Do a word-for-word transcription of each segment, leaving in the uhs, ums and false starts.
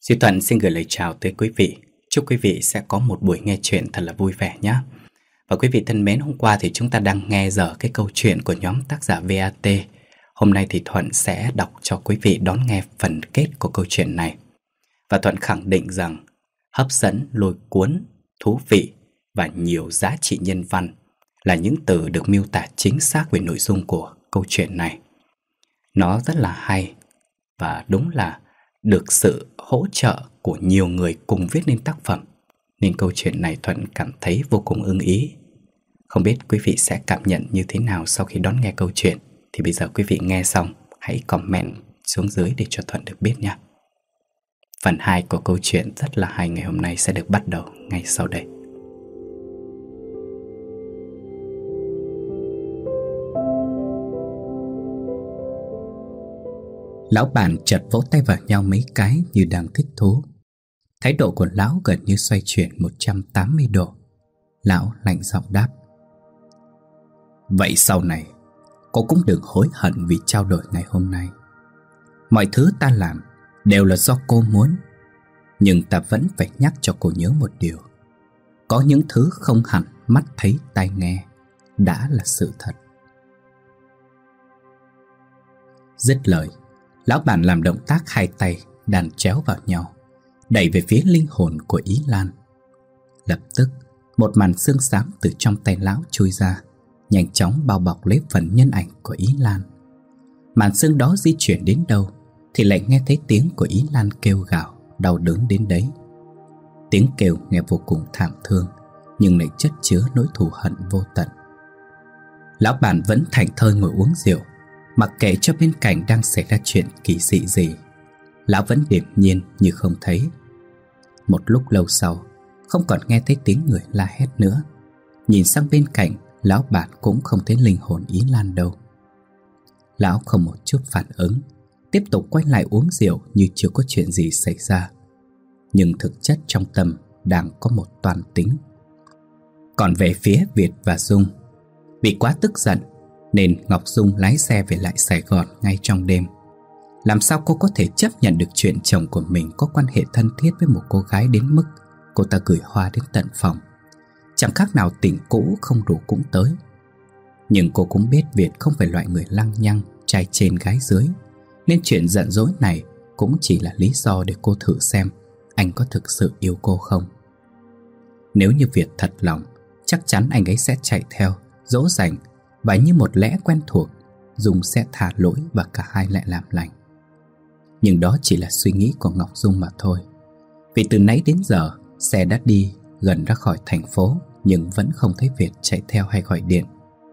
Duy Thuận xin gửi lời chào tới quý vị. Chúc quý vị sẽ có một buổi nghe chuyện thật là vui vẻ nhé. Và quý vị thân mến, hôm qua thì chúng ta đang nghe dở cái câu chuyện của nhóm tác giả vê a tê. Hôm nay thì Thuận sẽ đọc cho quý vị đón nghe phần kết của câu chuyện này. Và Thuận khẳng định rằng hấp dẫn, lôi cuốn, thú vị và nhiều giá trị nhân văn là những từ được miêu tả chính xác về nội dung của câu chuyện này. Nó rất là hay và đúng là được sự hỗ trợ của nhiều người cùng viết nên tác phẩm, nên câu chuyện này Thuận cảm thấy vô cùng ưng ý. Không biết quý vị sẽ cảm nhận như thế nào sau khi đón nghe câu chuyện, thì bây giờ quý vị nghe xong hãy comment xuống dưới để cho Thuận được biết nha. Phần hai của câu chuyện rất là hay ngày hôm nay sẽ được bắt đầu ngay sau đây. Lão bản chợt vỗ tay vào nhau mấy cái như đang thích thú. Thái độ của lão gần như xoay chuyển một trăm tám mươi độ. Lão lạnh giọng đáp: "Vậy sau này cô cũng đừng hối hận vì trao đổi ngày hôm nay. Mọi thứ ta làm đều là do cô muốn, nhưng ta vẫn phải nhắc cho cô nhớ một điều. Có những thứ không hẳn mắt thấy tai nghe đã là sự thật." Dứt lời, lão bản làm động tác hai tay đan chéo vào nhau, đẩy về phía linh hồn của Ý Lan. Lập tức, một màn xương xám từ trong tay lão chui ra, nhanh chóng bao bọc lấy phần nhân ảnh của Ý Lan. Màn xương đó di chuyển đến đâu thì lại nghe thấy tiếng của Ý Lan kêu gào đau đớn đến đấy. Tiếng kêu nghe vô cùng thảm thương, nhưng lại chất chứa nỗi thù hận vô tận. Lão bản vẫn thảnh thơi ngồi uống rượu, mặc kệ cho bên cạnh đang xảy ra chuyện kỳ dị gì. Lão vẫn điềm nhiên như không thấy. Một lúc lâu sau, không còn nghe thấy tiếng người la hét nữa. Nhìn sang bên cạnh, lão bản cũng không thấy linh hồn Ý Lan đâu. Lão không một chút phản ứng, tiếp tục quay lại uống rượu như chưa có chuyện gì xảy ra. Nhưng thực chất trong tâm đang có một toan tính. Còn về phía Việt và Dung, vì quá tức giận nên Ngọc Dung lái xe về lại Sài Gòn ngay trong đêm. Làm sao cô có thể chấp nhận được chuyện chồng của mình có quan hệ thân thiết với một cô gái đến mức cô ta gửi hoa đến tận phòng. Chẳng khác nào tình cũ không đủ cũng tới. Nhưng cô cũng biết Việt không phải loại người lăng nhăng, trai trên gái dưới, nên chuyện giận dỗi này cũng chỉ là lý do để cô thử xem anh có thực sự yêu cô không. Nếu như Việt thật lòng, chắc chắn anh ấy sẽ chạy theo, dỗ dành, và như một lẽ quen thuộc, Dung sẽ tha lỗi và cả hai lại làm lành. Nhưng đó chỉ là suy nghĩ của Ngọc Dung mà thôi. Vì từ nãy đến giờ, xe đã đi gần ra khỏi thành phố, nhưng vẫn không thấy Việt chạy theo hay gọi điện.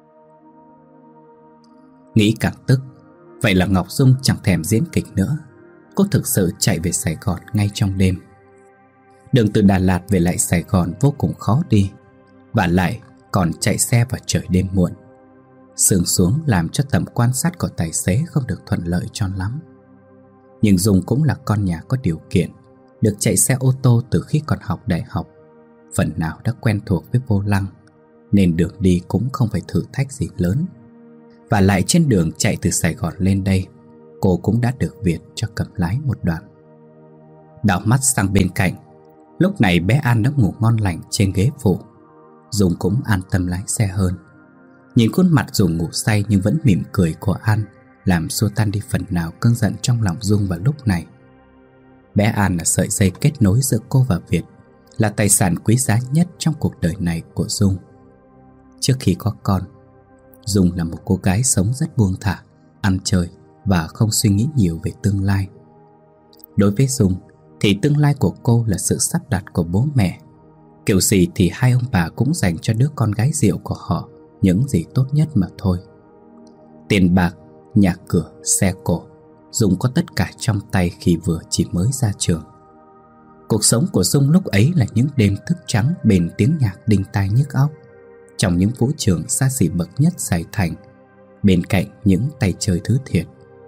Nghĩ càng tức, vậy là Ngọc Dung chẳng thèm diễn kịch nữa. Cô thực sự chạy về Sài Gòn ngay trong đêm. Đường từ Đà Lạt về lại Sài Gòn vô cùng khó đi, và lại còn chạy xe vào trời đêm muộn. Sương xuống làm cho tầm quan sát của tài xế không được thuận lợi cho lắm. Nhưng Dung cũng là con nhà có điều kiện, được chạy xe ô tô từ khi còn học đại học, phần nào đã quen thuộc với vô lăng, nên đường đi cũng không phải thử thách gì lớn. Và lại trên đường chạy từ Sài Gòn lên đây, cô cũng đã được Việt cho cầm lái một đoạn. Đảo mắt sang bên cạnh, lúc này bé An đã ngủ ngon lành trên ghế phụ. Dung cũng an tâm lái xe hơn. Nhìn khuôn mặt dù ngủ say nhưng vẫn mỉm cười của An làm xua tan đi phần nào cơn giận trong lòng Dung vào lúc này. Bé An là sợi dây kết nối giữa cô và Việt, là tài sản quý giá nhất trong cuộc đời này của Dung. Trước khi có con, Dung là một cô gái sống rất buông thả, ăn chơi và không suy nghĩ nhiều về tương lai. Đối với Dung thì tương lai của cô là sự sắp đặt của bố mẹ. Kiểu gì thì hai ông bà cũng dành cho đứa con gái rượu của họ những gì tốt nhất mà thôi. Tiền bạc, nhà cửa, xe cộ, Dung có tất cả trong tay khi vừa chỉ mới ra trường. Cuộc sống của Dung lúc ấy là những đêm thức trắng bên tiếng nhạc đinh tai nhức óc, trong những vũ trường xa xỉ bậc nhất Sài Thành, bên cạnh những tay chơi thứ thiệt.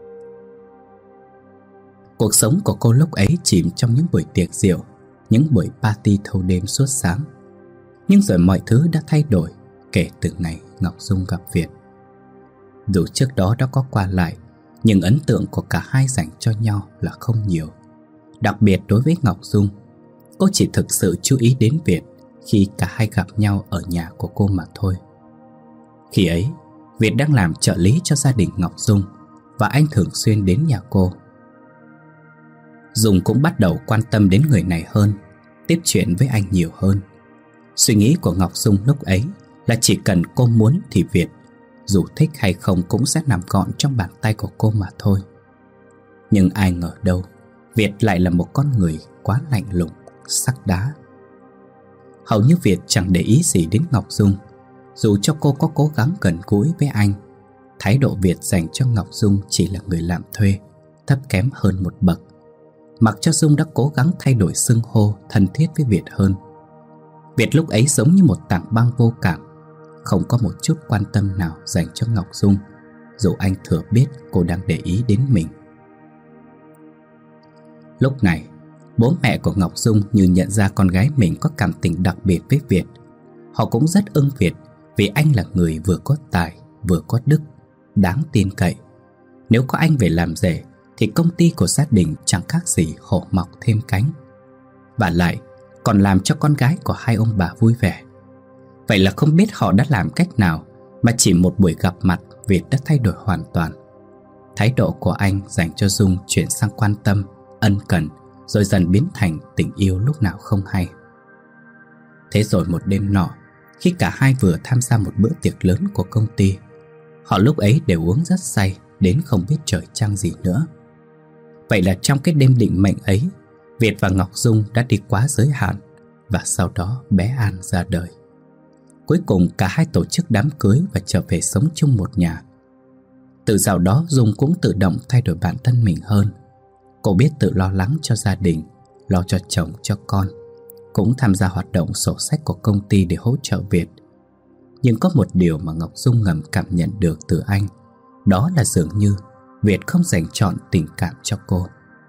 Cuộc sống của cô lúc ấy chìm trong những buổi tiệc rượu, những buổi party thâu đêm suốt sáng. Nhưng rồi mọi thứ đã thay đổi kể từ ngày Ngọc Dung gặp Việt. Dù trước đó đã có qua lại, nhưng ấn tượng của cả hai dành cho nhau là không nhiều. Đặc biệt đối với Ngọc Dung, cô chỉ thực sự chú ý đến Việt khi cả hai gặp nhau ở nhà của cô mà thôi. Khi ấy, Việt đang làm trợ lý cho gia đình Ngọc Dung và anh thường xuyên đến nhà cô. Dung cũng bắt đầu quan tâm đến người này hơn, tiếp chuyện với anh nhiều hơn. Suy nghĩ của Ngọc Dung lúc ấy là chỉ cần cô muốn thì Việt, dù thích hay không, cũng sẽ nằm gọn trong bàn tay của cô mà thôi. Nhưng ai ngờ đâu, Việt lại là một con người quá lạnh lùng, sắt đá. Hầu như Việt chẳng để ý gì đến Ngọc Dung. Dù cho cô có cố gắng gần gũi với anh, thái độ Việt dành cho Ngọc Dung chỉ là người làm thuê, thấp kém hơn một bậc. Mặc cho Dung đã cố gắng thay đổi xưng hô thân thiết với Việt hơn, Việt lúc ấy giống như một tảng băng vô cảm, không có một chút quan tâm nào dành cho Ngọc Dung, dù anh thừa biết cô đang để ý đến mình. Lúc này, bố mẹ của Ngọc Dung như nhận ra con gái mình có cảm tình đặc biệt với Việt. Họ cũng rất ưng Việt vì anh là người vừa có tài, vừa có đức, đáng tin cậy. Nếu có anh về làm rể thì công ty của gia đình chẳng khác gì hổ mọc thêm cánh. Và lại còn làm cho con gái của hai ông bà vui vẻ. Vậy là không biết họ đã làm cách nào mà chỉ một buổi gặp mặt, Việt đã thay đổi hoàn toàn. Thái độ của anh dành cho Dung chuyển sang quan tâm, ân cần, rồi dần biến thành tình yêu lúc nào không hay. Thế rồi một đêm nọ, khi cả hai vừa tham gia một bữa tiệc lớn của công ty, họ lúc ấy đều uống rất say đến không biết trời trăng gì nữa. Vậy là trong cái đêm định mệnh ấy, Việt và Ngọc Dung đã đi quá giới hạn, và sau đó bé An ra đời. Cuối cùng cả hai tổ chức đám cưới và trở về sống chung một nhà. Từ dạo đó Dung cũng tự động thay đổi bản thân mình hơn. Cô biết tự lo lắng cho gia đình, lo cho chồng, cho con, cũng tham gia hoạt động sổ sách của công ty để hỗ trợ Việt. Nhưng có một điều mà Ngọc Dung ngầm cảm nhận được từ anh, đó là dường như Việt không dành trọn tình cảm cho cô.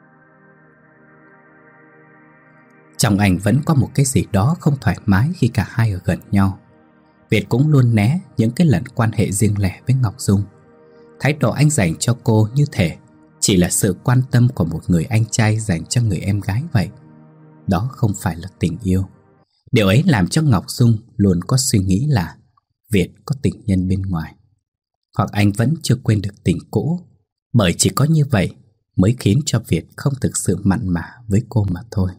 Trong anh vẫn có một cái gì đó không thoải mái khi cả hai ở gần nhau. Việt cũng luôn né những cái lần quan hệ riêng lẻ với Ngọc Dung. Thái độ anh dành cho cô như thể chỉ là sự quan tâm của một người anh trai dành cho người em gái vậy. Đó không phải là tình yêu. Điều ấy làm cho Ngọc Dung luôn có suy nghĩ là Việt có tình nhân bên ngoài, hoặc anh vẫn chưa quên được tình cũ. Bởi chỉ có như vậy mới khiến cho Việt không thực sự mặn mà với cô mà thôi.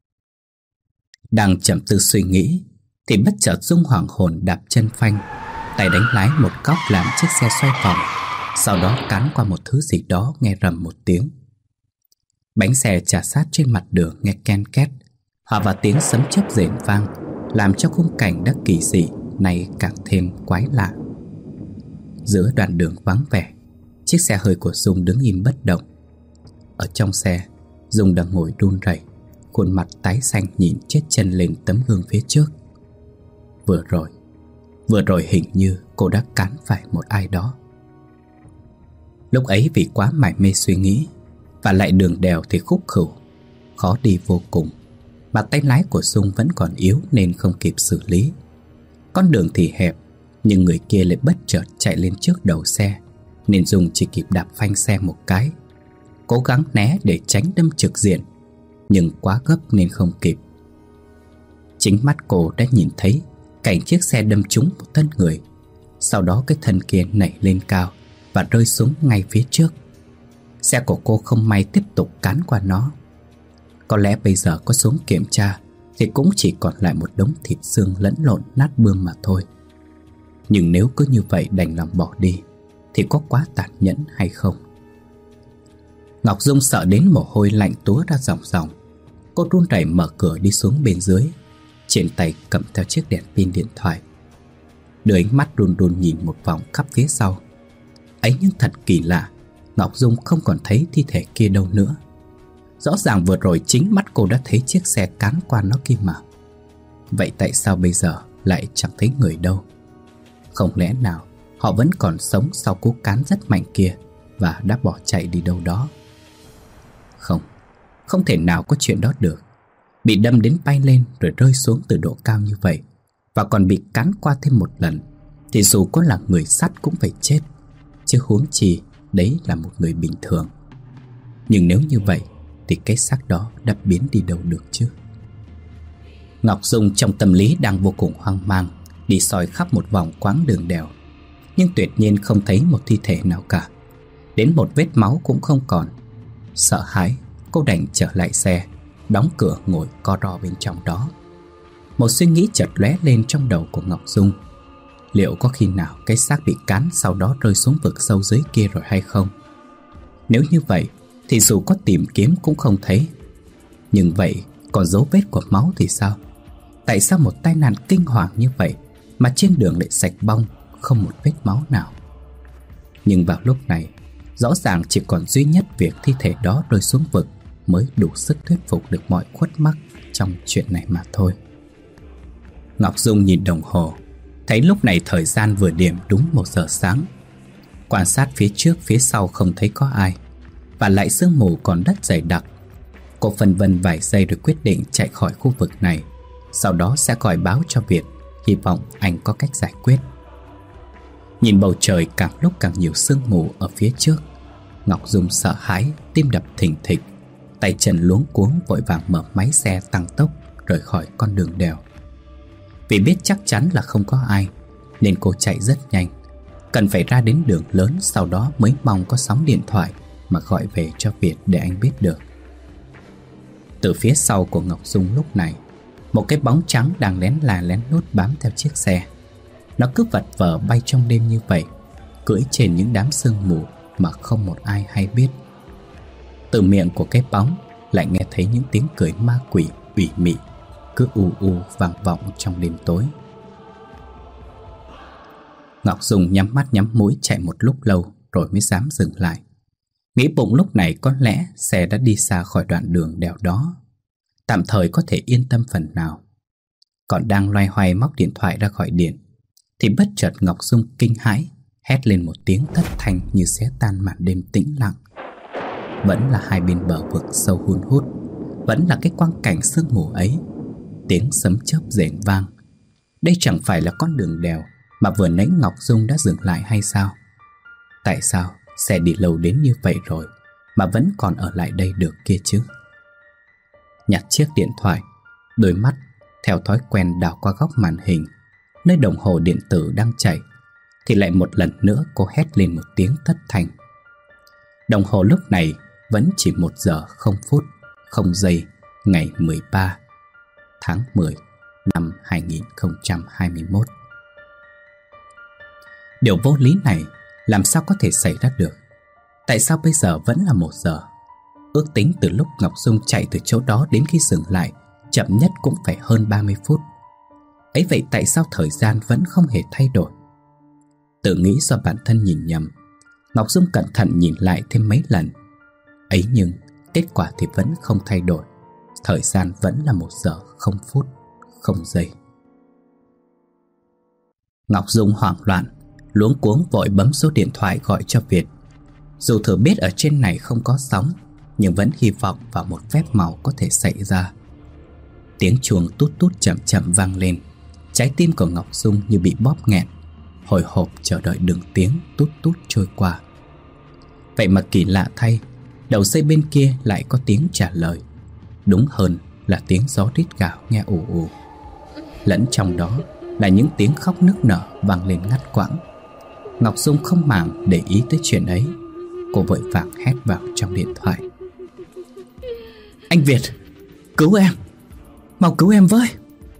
Đang trầm tư suy nghĩ thì bất chợt Dung hoảng hồn đạp chân phanh, tay đánh lái một góc làm chiếc xe xoay vòng, sau đó cán qua một thứ gì đó nghe rầm một tiếng. Bánh xe chà sát trên mặt đường nghe ken két, hòa vào tiếng sấm chớp rền vang, làm cho khung cảnh đã kỳ dị này càng thêm quái lạ. Giữa đoạn đường vắng vẻ, chiếc xe hơi của Dung đứng im bất động. Ở trong xe, Dung đang ngồi run rẩy, khuôn mặt tái xanh nhìn chết chân lên tấm gương phía trước. Vừa rồi, vừa rồi hình như cô đã cán phải một ai đó. Lúc ấy vì quá mải mê suy nghĩ, và lại đường đèo thì khúc khửu, khó đi vô cùng, mà tay lái của Dung vẫn còn yếu nên không kịp xử lý. Con đường thì hẹp, nhưng người kia lại bất chợt chạy lên trước đầu xe, nên Dung chỉ kịp đạp phanh xe một cái, cố gắng né để tránh đâm trực diện, nhưng quá gấp nên không kịp. Chính mắt cô đã nhìn thấy cảnh chiếc xe đâm trúng một thân người. Sau đó cái thân kia nảy lên cao và rơi xuống ngay phía trước. Xe của cô không may tiếp tục cán qua nó. Có lẽ bây giờ có xuống kiểm tra thì cũng chỉ còn lại một đống thịt xương lẫn lộn nát bươm mà thôi. Nhưng nếu cứ như vậy đành lòng bỏ đi thì có quá tàn nhẫn hay không? Ngọc Dung sợ đến mồ hôi lạnh túa ra ròng ròng. Cô run rẩy mở cửa đi xuống bên dưới, trên tay cầm theo chiếc đèn pin điện thoại. Đưa ánh mắt run run nhìn một vòng khắp phía sau. Ấy nhưng thật kỳ lạ, Ngọc Dung không còn thấy thi thể kia đâu nữa. Rõ ràng vừa rồi chính mắt cô đã thấy chiếc xe cán qua nó kia mà. Vậy tại sao bây giờ lại chẳng thấy người đâu? Không lẽ nào họ vẫn còn sống sau cú cán rất mạnh kia và đã bỏ chạy đi đâu đó? Không, không thể nào có chuyện đó được. Bị đâm đến bay lên rồi rơi xuống từ độ cao như vậy, và còn bị cán qua thêm một lần, thì dù có là người sắt cũng phải chết, chứ huống chi đấy là một người bình thường. Nhưng nếu như vậy thì cái xác đó đã biến đi đâu được chứ? Ngọc Dung trong tâm lý đang vô cùng hoang mang, đi soi khắp một vòng quãng đường đèo, nhưng tuyệt nhiên không thấy một thi thể nào cả. Đến một vết máu cũng không còn. Sợ hãi, cô đành trở lại xe, đóng cửa ngồi co ro bên trong đó. Một suy nghĩ chợt lóe lên trong đầu của Ngọc Dung. Liệu có khi nào cái xác bị cán sau đó rơi xuống vực sâu dưới kia rồi hay không? Nếu như vậy thì dù có tìm kiếm cũng không thấy. Nhưng vậy còn dấu vết của máu thì sao? Tại sao một tai nạn kinh hoàng như vậy mà trên đường lại sạch bong, không một vết máu nào? Nhưng vào lúc này, rõ ràng chỉ còn duy nhất việc thi thể đó rơi xuống vực mới đủ sức thuyết phục được mọi khuất mắc trong chuyện này mà thôi. Ngọc Dung nhìn đồng hồ, thấy lúc này thời gian vừa điểm đúng một giờ sáng. Quan sát phía trước phía sau không thấy có ai, và lại sương mù còn đất dày đặc. Cô phân vân vài giây rồi quyết định chạy khỏi khu vực này, sau đó sẽ gọi báo cho Việt, hy vọng anh có cách giải quyết. Nhìn bầu trời càng lúc càng nhiều sương mù ở phía trước, Ngọc Dung sợ hãi, tim đập thình thịch, tay chân luống cuống vội vàng mở máy xe tăng tốc rời khỏi con đường đèo. Vì biết chắc chắn là không có ai nên cô chạy rất nhanh, cần phải ra đến đường lớn, sau đó mới mong có sóng điện thoại mà gọi về cho Việt để anh biết được. Từ phía sau của Ngọc Dung lúc này, một cái bóng trắng đang lén là lén lút bám theo chiếc xe. Nó cứ vật vờ bay trong đêm như vậy, cưỡi trên những đám sương mù mà không một ai hay biết. Từ miệng của cái bóng lại nghe thấy những tiếng cười ma quỷ ủy mị cứ u u vang vọng trong đêm tối. Ngọc Dung nhắm mắt nhắm mũi chạy một lúc lâu rồi mới dám dừng lại. Nghĩ bụng lúc này có lẽ xe đã đi xa khỏi đoạn đường đèo đó, tạm thời có thể yên tâm phần nào. Còn đang loay hoay móc điện thoại ra gọi điện thì bất chợt Ngọc Dung kinh hãi, hét lên một tiếng thất thanh như xé tan màn đêm tĩnh lặng. Vẫn là hai bên bờ vực sâu hun hút, vẫn là cái quang cảnh sương mù ấy. Tiếng sấm chớp rền vang. Đây chẳng phải là con đường đèo mà vừa nãy Ngọc Dung đã dừng lại hay sao? Tại sao xe đi lâu đến như vậy rồi mà vẫn còn ở lại đây được kia chứ? Nhặt chiếc điện thoại, đôi mắt theo thói quen đảo qua góc màn hình nơi đồng hồ điện tử đang chạy, thì lại một lần nữa cô hét lên một tiếng thất thanh. Đồng hồ lúc này vẫn chỉ một giờ không phút không giây, ngày mười ba tháng mười năm hai nghìn không trăm hai mươi mốt. Điều vô lý này làm sao có thể xảy ra được? Tại sao bây giờ vẫn là một giờ? Ước tính từ lúc Ngọc Dung chạy từ chỗ đó đến khi dừng lại, chậm nhất cũng phải hơn ba mươi phút. Ấy vậy tại sao thời gian vẫn không hề thay đổi? Tự nghĩ do bản thân nhìn nhầm, Ngọc Dung cẩn thận nhìn lại thêm mấy lần. Ấy nhưng kết quả thì vẫn không thay đổi. Thời gian vẫn là một giờ không phút không giây. Ngọc Dung hoảng loạn, luống cuống vội bấm số điện thoại gọi cho Việt. Dù thừa biết ở trên này không có sóng, nhưng vẫn hy vọng vào một phép màu có thể xảy ra. Tiếng chuông tút tút chậm chậm vang lên. Trái tim của Ngọc Dung như bị bóp nghẹn, hồi hộp chờ đợi đường tiếng tút tút trôi qua. Vậy mà kỳ lạ thay, đầu dây bên kia lại có tiếng trả lời. Đúng hơn là tiếng gió rít gào nghe ù ù. Lẫn trong đó là những tiếng khóc nức nở vang lên ngắt quãng. Ngọc Dung không màng để ý tới chuyện ấy. Cô vội vàng hét vào trong điện thoại: "Anh Việt, cứu em, mau cứu em với!"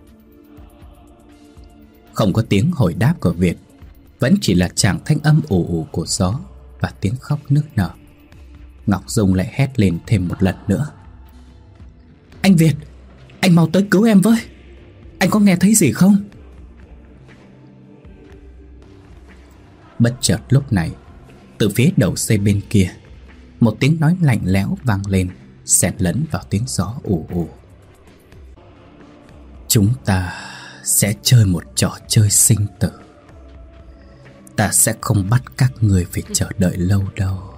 Không có tiếng hồi đáp của Việt, vẫn chỉ là tràng thanh âm ù ù của gió và tiếng khóc nức nở. Ngọc Dung lại hét lên thêm một lần nữa: "Anh Việt, anh mau tới cứu em với! Anh có nghe thấy gì không?" Bất chợt lúc này, từ phía đầu dây bên kia, một tiếng nói lạnh lẽo vang lên, xen lẫn vào tiếng gió ù ù: "Chúng ta sẽ chơi một trò chơi sinh tử. Ta sẽ không bắt các người phải chờ đợi lâu đâu."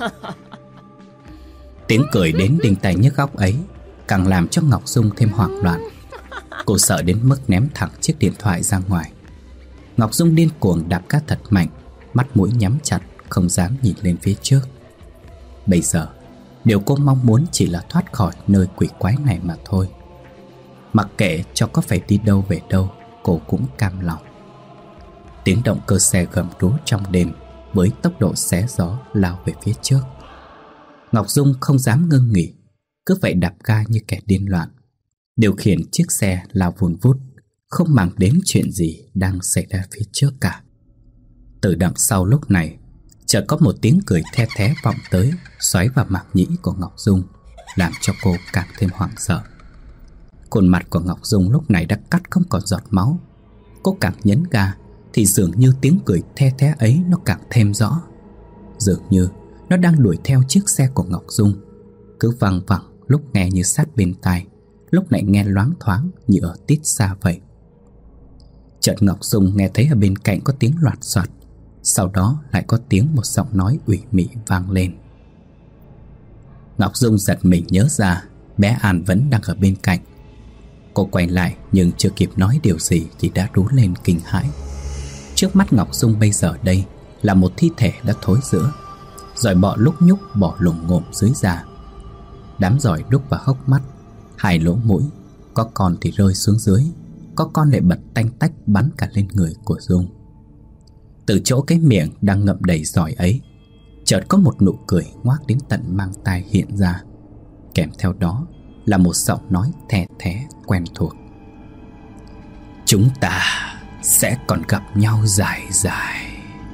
Tiếng cười đến đinh tai nhức óc ấy càng làm cho Ngọc Dung thêm hoảng loạn. Cô sợ đến mức ném thẳng chiếc điện thoại ra ngoài. Ngọc Dung điên cuồng đạp ga thật mạnh, mắt mũi nhắm chặt, không dám nhìn lên phía trước. Bây giờ Điều cô mong muốn chỉ là thoát khỏi nơi quỷ quái này mà thôi. Mặc kệ cho có phải đi đâu về đâu, cô cũng cam lòng. Tiếng động cơ xe gầm rú trong đêm với tốc độ xé gió lao về phía trước. Ngọc Dung không dám ngưng nghỉ, cứ vậy đạp ga như kẻ điên loạn, điều khiển chiếc xe lao vun vút, không màng đến chuyện gì đang xảy ra phía trước cả. Từ đằng sau lúc này, chợt có một tiếng cười the thé vọng tới, xoáy vào màng nhĩ của Ngọc Dung, làm cho cô càng thêm hoảng sợ. Khuôn mặt của Ngọc Dung lúc này đã cắt không còn giọt máu. Cô càng nhấn ga thì dường như tiếng cười the thé ấy nó càng thêm rõ. Dường như nó đang đuổi theo chiếc xe của Ngọc Dung, cứ văng vẳng, lúc nghe như sát bên tai, lúc lại nghe loáng thoáng như ở tít xa vậy. Chợt Ngọc Dung nghe thấy ở bên cạnh có tiếng loạt soạt, sau đó lại có tiếng một giọng nói ủy mị vang lên. Ngọc Dung giật mình nhớ ra bé An vẫn đang ở bên cạnh. Cô quay lại nhưng chưa kịp nói điều gì thì đã rú lên kinh hãi. Trước mắt Ngọc Dung bây giờ đây là một thi thể đã thối rữa, giỏi bọ lúc nhúc bỏ lủng ngộm dưới da. Đám giỏi đúc vào hốc mắt, hai lỗ mũi, có con thì rơi xuống dưới, có con lại bật tanh tách bắn cả lên người của Dung. Từ chỗ cái miệng đang ngậm đầy giỏi ấy, chợt có một nụ cười ngoác đến tận mang tai hiện ra, kèm theo đó là một giọng nói the thé quen thuộc. Chúng ta sẽ còn gặp nhau dài dài.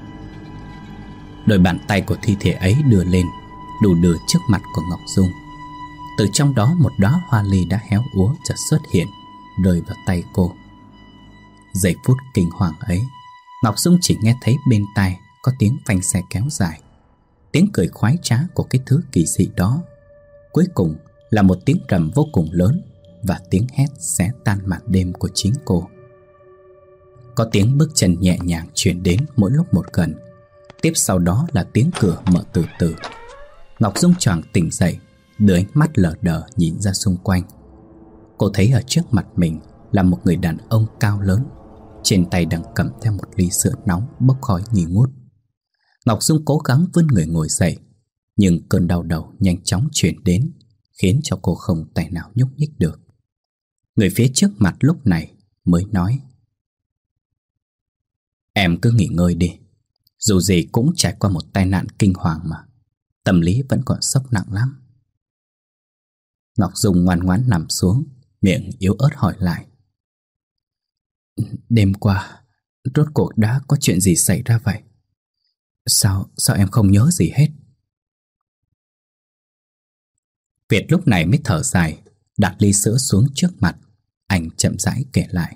Đôi bàn tay của thi thể ấy đưa lên, đủ đưa trước mặt của Ngọc Dung. Từ trong đó một đóa hoa ly đã héo úa chợt xuất hiện, rơi vào tay cô. Giây phút kinh hoàng ấy, Ngọc Dung chỉ nghe thấy bên tai có tiếng phanh xe kéo dài, tiếng cười khoái trá của cái thứ kỳ dị đó. Cuối cùng là một tiếng rầm vô cùng lớn và tiếng hét xé tan màn đêm của chính cô. Có tiếng bước chân nhẹ nhàng truyền đến mỗi lúc một gần. Tiếp sau đó là tiếng cửa mở từ từ. Ngọc Dung choàng tỉnh dậy, đưa ánh mắt lờ đờ nhìn ra xung quanh. Cô thấy ở trước mặt mình là một người đàn ông cao lớn, trên tay đang cầm theo một ly sữa nóng bốc khói nghi ngút. Ngọc Dung cố gắng vươn người ngồi dậy, nhưng cơn đau đầu nhanh chóng chuyển đến, khiến cho cô không tài nào nhúc nhích được. Người phía trước mặt lúc này mới nói: Em cứ nghỉ ngơi đi, dù gì cũng trải qua một tai nạn kinh hoàng mà, tâm lý vẫn còn sốc nặng lắm. Ngọc Dung ngoan ngoãn nằm xuống, miệng yếu ớt hỏi lại: Đêm qua rốt cuộc đã có chuyện gì xảy ra vậy? Sao, sao em không nhớ gì hết? Việt lúc này mới thở dài, đặt ly sữa xuống trước mặt. Anh chậm rãi kể lại: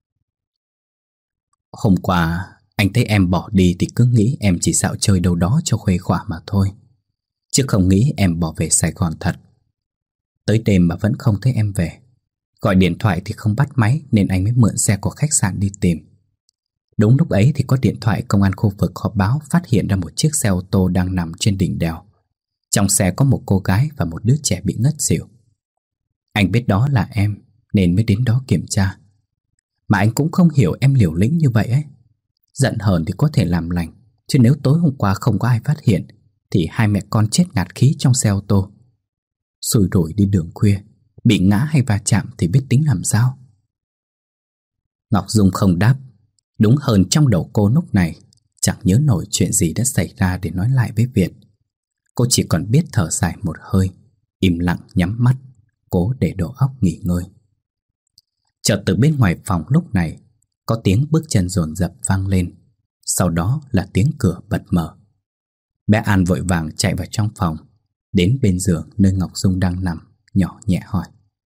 Hôm qua anh thấy em bỏ đi thì cứ nghĩ em chỉ dạo chơi đâu đó cho khuây khỏa mà thôi, chứ không nghĩ em bỏ về Sài Gòn thật. Tới đêm mà vẫn không thấy em về, gọi điện thoại thì không bắt máy, nên anh mới mượn xe của khách sạn đi tìm. Đúng lúc ấy thì có điện thoại công an khu vực họp báo phát hiện ra một chiếc xe ô tô đang nằm trên đỉnh đèo. Trong xe có một cô gái và một đứa trẻ bị ngất xỉu. Anh biết đó là em nên mới đến đó kiểm tra. Mà anh cũng không hiểu em liều lĩnh như vậy ấy. Giận hờn thì có thể làm lành, chứ nếu tối hôm qua không có ai phát hiện thì hai mẹ con chết ngạt khí trong xe ô tô. Xui rủi đi đường khuya, bị ngã hay va chạm thì biết tính làm sao. Ngọc Dung không đáp. Đúng hơn trong đầu cô lúc này chẳng nhớ nổi chuyện gì đã xảy ra để nói lại với Việt. Cô chỉ còn biết thở dài một hơi, im lặng nhắm mắt, cố để đầu óc nghỉ ngơi. Chợt từ bên ngoài phòng lúc này có tiếng bước chân dồn dập vang lên, sau đó là tiếng cửa bật mở. Bé An vội vàng chạy vào trong phòng, đến bên giường nơi Ngọc Dung đang nằm, nhỏ nhẹ hỏi: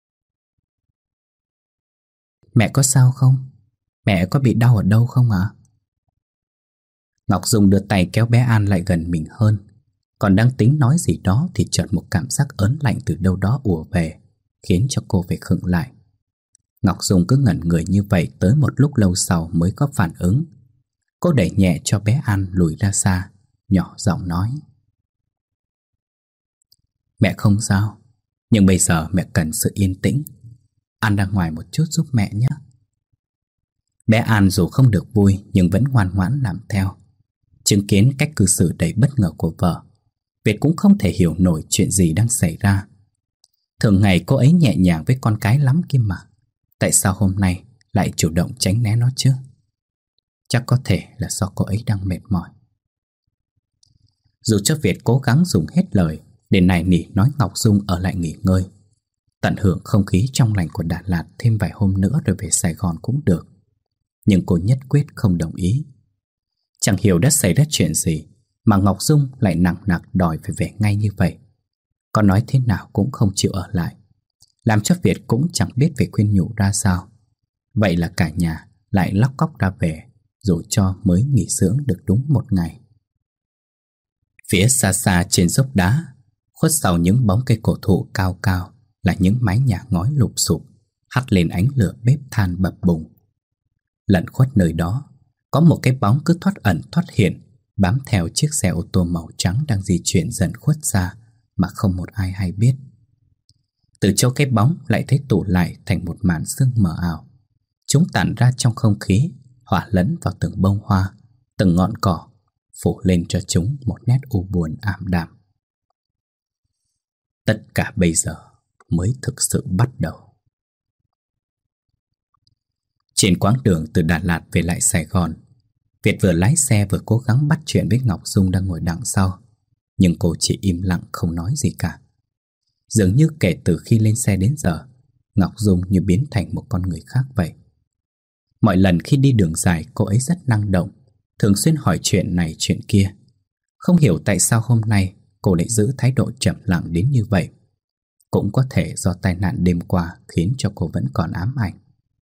Mẹ có sao không? Mẹ có bị đau ở đâu không ạ? À? Ngọc Dung đưa tay kéo bé An lại gần mình hơn. Còn đang tính nói gì đó thì chợt một cảm giác ớn lạnh từ đâu đó ùa về, khiến cho cô phải khựng lại. Ngọc Dung cứ ngẩn người như vậy tới một lúc lâu sau mới có phản ứng. Cô đẩy nhẹ cho bé An lùi ra xa, nhỏ giọng nói: Mẹ không sao, nhưng bây giờ mẹ cần sự yên tĩnh. An ra ngoài một chút giúp mẹ nhé. Bé An dù không được vui nhưng vẫn ngoan ngoãn làm theo. Chứng kiến cách cư xử đầy bất ngờ của vợ, Việt cũng không thể hiểu nổi chuyện gì đang xảy ra. Thường ngày cô ấy nhẹ nhàng với con cái lắm kia mà. Tại sao hôm nay lại chủ động tránh né nó chứ? Chắc có thể là do cô ấy đang mệt mỏi. Dù cho Việt cố gắng dùng hết lời để nài nỉ nói Ngọc Dung ở lại nghỉ ngơi, tận hưởng không khí trong lành của Đà Lạt thêm vài hôm nữa rồi về Sài Gòn cũng được, nhưng cô nhất quyết không đồng ý. Chẳng hiểu đã xảy ra chuyện gì mà Ngọc Dung lại nặng nặc đòi phải về ngay như vậy. Có nói thế nào cũng không chịu ở lại, làm cho Việt cũng chẳng biết phải khuyên nhủ ra sao. Vậy là cả nhà lại lóc cóc ra về, dù cho mới nghỉ dưỡng được đúng một ngày. Phía xa xa trên dốc đá, khuất sau những bóng cây cổ thụ cao cao, là những mái nhà ngói lụp xụp hắt lên ánh lửa bếp than bập bùng. Lẩn khuất nơi đó, có một cái bóng cứ thoát ẩn thoát hiện, bám theo chiếc xe ô tô màu trắng đang di chuyển dần khuất xa mà không một ai hay biết. Từ chỗ cái bóng lại thấy tụ lại thành một màn sương mờ ảo. Chúng tản ra trong không khí, hòa lẫn vào từng bông hoa, từng ngọn cỏ, phủ lên cho chúng một nét u buồn ảm đạm. Tất cả bây giờ mới thực sự bắt đầu. Trên quãng đường từ Đà Lạt về lại Sài Gòn, Việt vừa lái xe vừa cố gắng bắt chuyện với Ngọc Dung đang ngồi đằng sau, nhưng cô chỉ im lặng không nói gì cả. Dường như kể từ khi lên xe đến giờ, Ngọc Dung như biến thành một con người khác vậy. Mọi lần khi đi đường dài, cô ấy rất năng động, thường xuyên hỏi chuyện này chuyện kia. Không hiểu tại sao hôm nay cô lại giữ thái độ trầm lặng đến như vậy. Cũng có thể do tai nạn đêm qua khiến cho cô vẫn còn ám ảnh.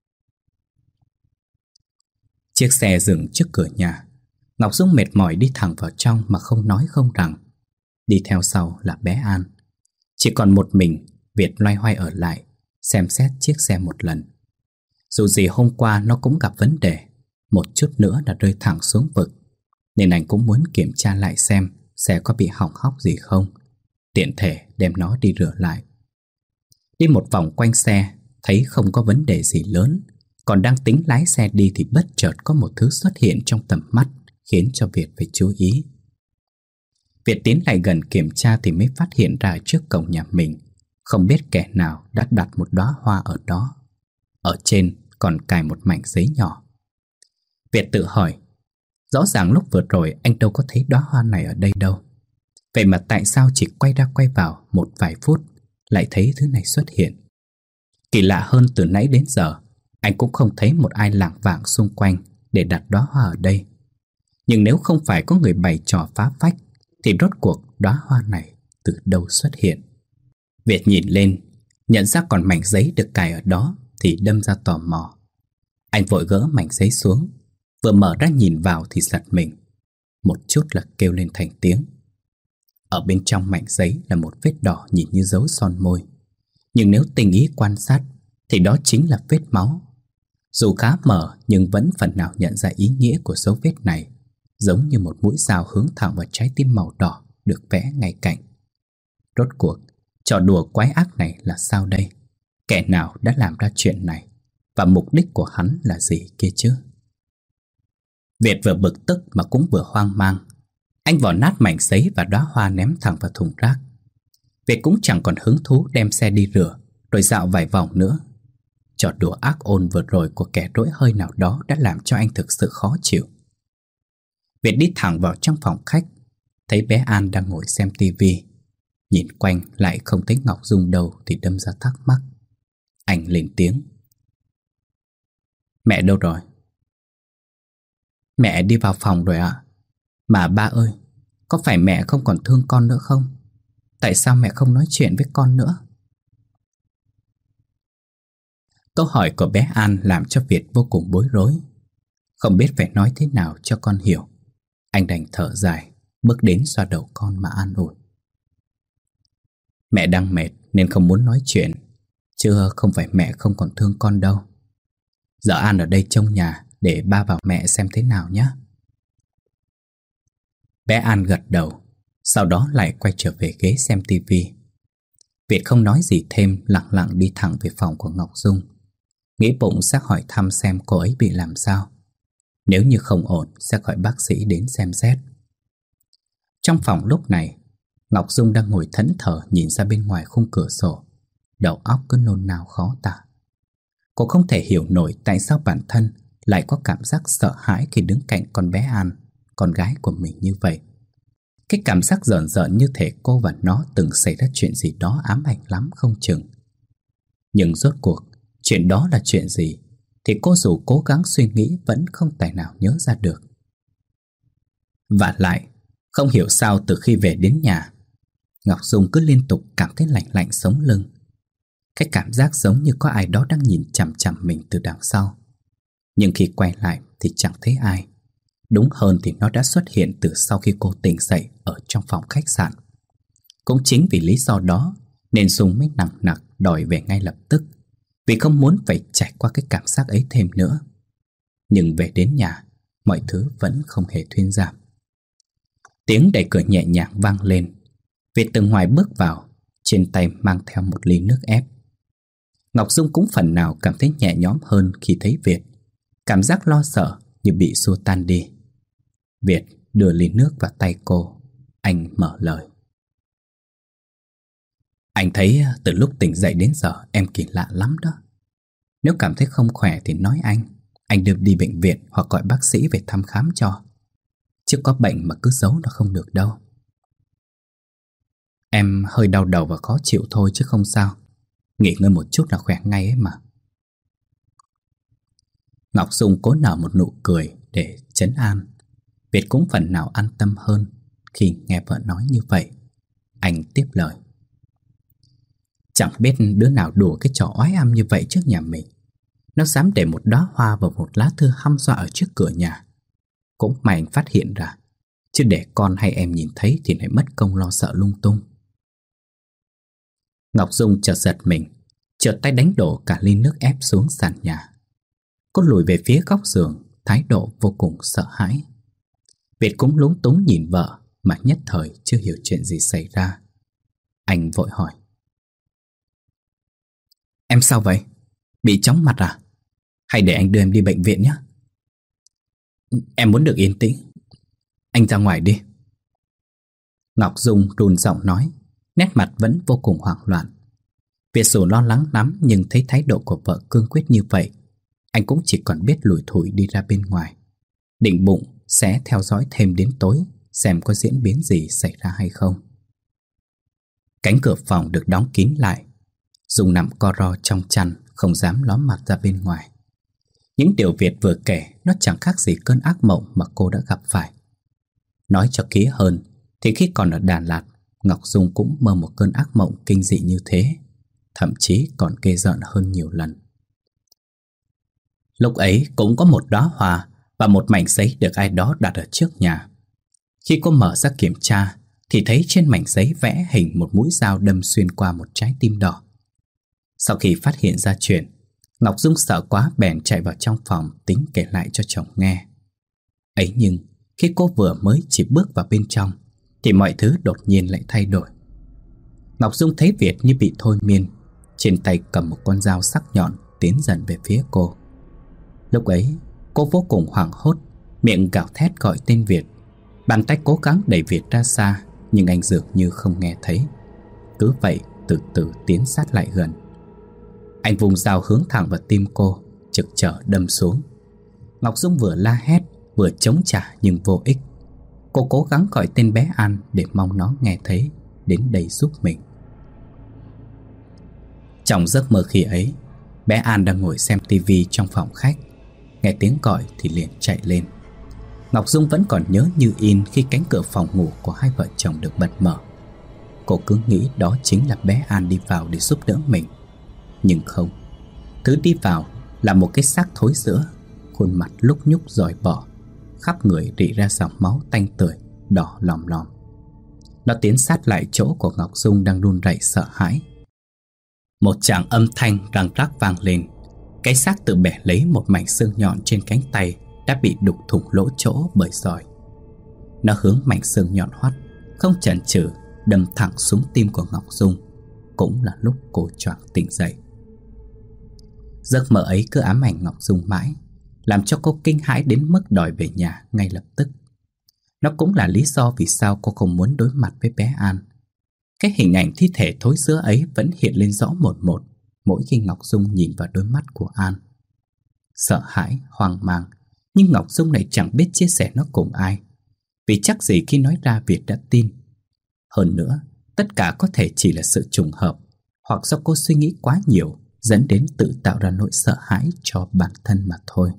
Chiếc xe dừng trước cửa nhà. Ngọc Dung mệt mỏi đi thẳng vào trong mà không nói không rằng. Đi theo sau là bé An. Chỉ còn một mình Việt loay hoay ở lại, xem xét chiếc xe một lần. Dù gì hôm qua nó cũng gặp vấn đề, một chút nữa là rơi thẳng xuống vực, nên anh cũng muốn kiểm tra lại xem xe có bị hỏng hóc gì không, tiện thể đem nó đi rửa lại. Đi một vòng quanh xe, thấy không có vấn đề gì lớn, còn đang tính lái xe đi thì bất chợt có một thứ xuất hiện trong tầm mắt, khiến cho Việt phải chú ý. Việt tiến lại gần kiểm tra thì mới phát hiện ra trước cổng nhà mình, không biết kẻ nào đã đặt một đóa hoa ở đó. Ở trên còn cài một mảnh giấy nhỏ. Việt tự hỏi, rõ ràng lúc vừa rồi anh đâu có thấy đóa hoa này ở đây đâu. Vậy mà tại sao chỉ quay ra quay vào một vài phút lại thấy thứ này xuất hiện? Kỳ lạ hơn, từ nãy đến giờ anh cũng không thấy một ai lảng vảng xung quanh để đặt đóa hoa ở đây. Nhưng nếu không phải có người bày trò phá phách thì rốt cuộc đóa hoa này từ đâu xuất hiện? Việt nhìn lên, nhận ra còn mảnh giấy được cài ở đó thì đâm ra tò mò. Anh vội gỡ mảnh giấy xuống, vừa mở ra nhìn vào thì giật mình, một chút là kêu lên thành tiếng. Ở bên trong mảnh giấy là một vết đỏ nhìn như dấu son môi, nhưng nếu tinh ý quan sát thì đó chính là vết máu. Dù khá mờ nhưng vẫn phần nào nhận ra ý nghĩa của dấu vết này, giống như một mũi dao hướng thẳng vào trái tim màu đỏ được vẽ ngay cạnh. Rốt cuộc, trò đùa quái ác này là sao đây? Kẻ nào đã làm ra chuyện này? Và mục đích của hắn là gì kia chứ? Việt vừa bực tức mà cũng vừa hoang mang. Anh vò nát mảnh giấy và đóa hoa ném thẳng vào thùng rác. Việt cũng chẳng còn hứng thú đem xe đi rửa rồi dạo vài vòng nữa. Trò đùa ác ôn vừa rồi của kẻ rỗi hơi nào đó đã làm cho anh thực sự khó chịu. Việt đi thẳng vào trong phòng khách, thấy bé An đang ngồi xem tivi. Nhìn quanh lại không thấy Ngọc Dung đâu thì đâm ra thắc mắc. Anh lên tiếng. Mẹ đâu rồi? Mẹ đi vào phòng rồi ạ. Mà ba ơi, có phải mẹ không còn thương con nữa không? Tại sao mẹ không nói chuyện với con nữa? Câu hỏi của bé An làm cho Việt vô cùng bối rối. Không biết phải nói thế nào cho con hiểu. Anh đành thở dài, bước đến xoa đầu con mà an ủi. Mẹ đang mệt nên không muốn nói chuyện, chứ không phải mẹ không còn thương con đâu. Giờ An ở đây trông nhà để ba vào mẹ xem thế nào nhé. Bé An gật đầu, sau đó lại quay trở về ghế xem tivi. Việt không nói gì thêm, lặng lặng đi thẳng về phòng của Ngọc Dung. Nghĩ bụng sẽ hỏi thăm xem cô ấy bị làm sao. Nếu như không ổn sẽ gọi bác sĩ đến xem xét. Trong phòng lúc này, Ngọc Dung đang ngồi thẫn thờ nhìn ra bên ngoài khung cửa sổ, đầu óc cứ nôn nao khó tả. Cô không thể hiểu nổi tại sao bản thân lại có cảm giác sợ hãi khi đứng cạnh con bé An, con gái của mình như vậy. Cái cảm giác rợn rợn như thể cô và nó từng xảy ra chuyện gì đó ám ảnh lắm không chừng. Nhưng rốt cuộc, chuyện đó là chuyện gì thì cô dù cố gắng suy nghĩ vẫn không tài nào nhớ ra được. Vả lại, không hiểu sao từ khi về đến nhà, Ngọc Dung cứ liên tục cảm thấy lạnh lạnh sống lưng. Cái cảm giác giống như có ai đó đang nhìn chằm chằm mình từ đằng sau. Nhưng khi quay lại thì chẳng thấy ai. Đúng hơn thì nó đã xuất hiện từ sau khi cô tỉnh dậy ở trong phòng khách sạn. Cũng chính vì lý do đó nên Dung mới nặng nặc đòi về ngay lập tức, vì không muốn phải trải qua cái cảm giác ấy thêm nữa. Nhưng về đến nhà, mọi thứ vẫn không hề thuyên giảm. Tiếng đẩy cửa nhẹ nhàng vang lên. Việt từ ngoài bước vào, trên tay mang theo một ly nước ép. Ngọc Dung cũng phần nào cảm thấy nhẹ nhõm hơn khi thấy Việt. Cảm giác lo sợ như bị xua tan đi. Việt đưa ly nước vào tay cô. Anh mở lời. Anh thấy từ lúc tỉnh dậy đến giờ em kỳ lạ lắm đó. Nếu cảm thấy không khỏe thì nói anh. Anh đưa đi bệnh viện hoặc gọi bác sĩ về thăm khám cho. Chứ có bệnh mà cứ giấu nó không được đâu. Em hơi đau đầu và khó chịu thôi chứ không sao. Nghỉ ngơi một chút là khỏe ngay ấy mà. Ngọc Dung cố nở một nụ cười để trấn an. Việt cũng phần nào an tâm hơn khi nghe vợ nói như vậy. Anh tiếp lời. Chẳng biết đứa nào đùa cái trò oái am như vậy trước nhà mình. Nó dám để một đóa hoa và một lá thư hăm dọa ở trước cửa nhà. Cũng may anh phát hiện ra. Chứ để con hay em nhìn thấy thì lại mất công lo sợ lung tung. Ngọc Dung chợt giật mình, chợt tay đánh đổ cả ly nước ép xuống sàn nhà. Cô lùi về phía góc giường, thái độ vô cùng sợ hãi. Việt cũng lúng túng nhìn vợ mà nhất thời chưa hiểu chuyện gì xảy ra. Anh vội hỏi. Em sao vậy? Bị chóng mặt à? Hay để anh đưa em đi bệnh viện nhé? Em muốn được yên tĩnh. Anh ra ngoài đi. Ngọc Dung run giọng nói, nét mặt vẫn vô cùng hoảng loạn. Việt dù lo lắng lắm nhưng thấy thái độ của vợ cương quyết như vậy, anh cũng chỉ còn biết lủi thủi đi ra bên ngoài, định bụng sẽ theo dõi thêm đến tối xem có diễn biến gì xảy ra hay không. Cánh cửa phòng được đóng kín lại. Dung nằm co ro trong chăn, không dám ló mặt ra bên ngoài. Những điều Việt vừa kể nó chẳng khác gì cơn ác mộng mà cô đã gặp phải. Nói cho kỹ hơn thì khi còn ở Đà Lạt, Ngọc Dung cũng mơ một cơn ác mộng kinh dị như thế, thậm chí còn ghê rợn hơn nhiều lần. Lúc ấy cũng có một đóa hoa và một mảnh giấy được ai đó đặt ở trước nhà. Khi cô mở ra kiểm tra thì thấy trên mảnh giấy vẽ hình một mũi dao đâm xuyên qua một trái tim đỏ. Sau khi phát hiện ra chuyện, Ngọc Dung sợ quá bèn chạy vào trong phòng tính kể lại cho chồng nghe. Ấy nhưng khi cô vừa mới chỉ bước vào bên trong thì mọi thứ đột nhiên lại thay đổi. Ngọc Dung thấy Việt như bị thôi miên, trên tay cầm một con dao sắc nhọn tiến dần về phía cô. Lúc ấy cô vô cùng hoảng hốt, miệng gào thét gọi tên Việt. Bàn tay cố gắng đẩy Việt ra xa, nhưng anh dường như không nghe thấy. Cứ vậy từ từ tiến sát lại gần. Anh vùng dao hướng thẳng vào tim cô, trực trở đâm xuống. Ngọc Dung vừa la hét vừa chống trả nhưng vô ích. Cô cố gắng gọi tên bé An để mong nó nghe thấy, đến đây giúp mình. Trong giấc mơ khi ấy, bé An đang ngồi xem tivi trong phòng khách. Nghe tiếng gọi thì liền chạy lên. Ngọc Dung vẫn còn nhớ như in khi cánh cửa phòng ngủ của hai vợ chồng được bật mở. Cô cứ nghĩ đó chính là bé An đi vào để giúp đỡ mình. Nhưng không, thứ đi vào là một cái xác thối rữa, khuôn mặt lúc nhúc roi bọ, khắp người rỉ ra dòng máu tanh tưởi, đỏ lòm lòm. Nó tiến sát lại chỗ của Ngọc Dung đang run rẩy sợ hãi. Một tràng âm thanh răng rắc vang lên. Cái xác tự bẻ lấy một mảnh xương nhọn trên cánh tay đã bị đục thủng lỗ chỗ bởi roi. Nó hướng mảnh xương nhọn hoắt, không chần chừ đâm thẳng xuống tim của Ngọc Dung. Cũng là lúc cô choàng tỉnh dậy. Giấc mơ ấy cứ ám ảnh Ngọc Dung mãi, làm cho cô kinh hãi đến mức đòi về nhà ngay lập tức. Nó cũng là lý do vì sao cô không muốn đối mặt với bé An Cái hình ảnh thi thể thối rữa ấy vẫn hiện lên rõ một một mỗi khi Ngọc Dung nhìn vào đôi mắt của An. Sợ hãi, hoang mang, nhưng Ngọc Dung lại chẳng biết chia sẻ nó cùng ai, vì chắc gì khi nói ra Việt đã tin. Hơn nữa, tất cả có thể chỉ là sự trùng hợp, hoặc do cô suy nghĩ quá nhiều dẫn đến tự tạo ra nỗi sợ hãi cho bản thân mà thôi.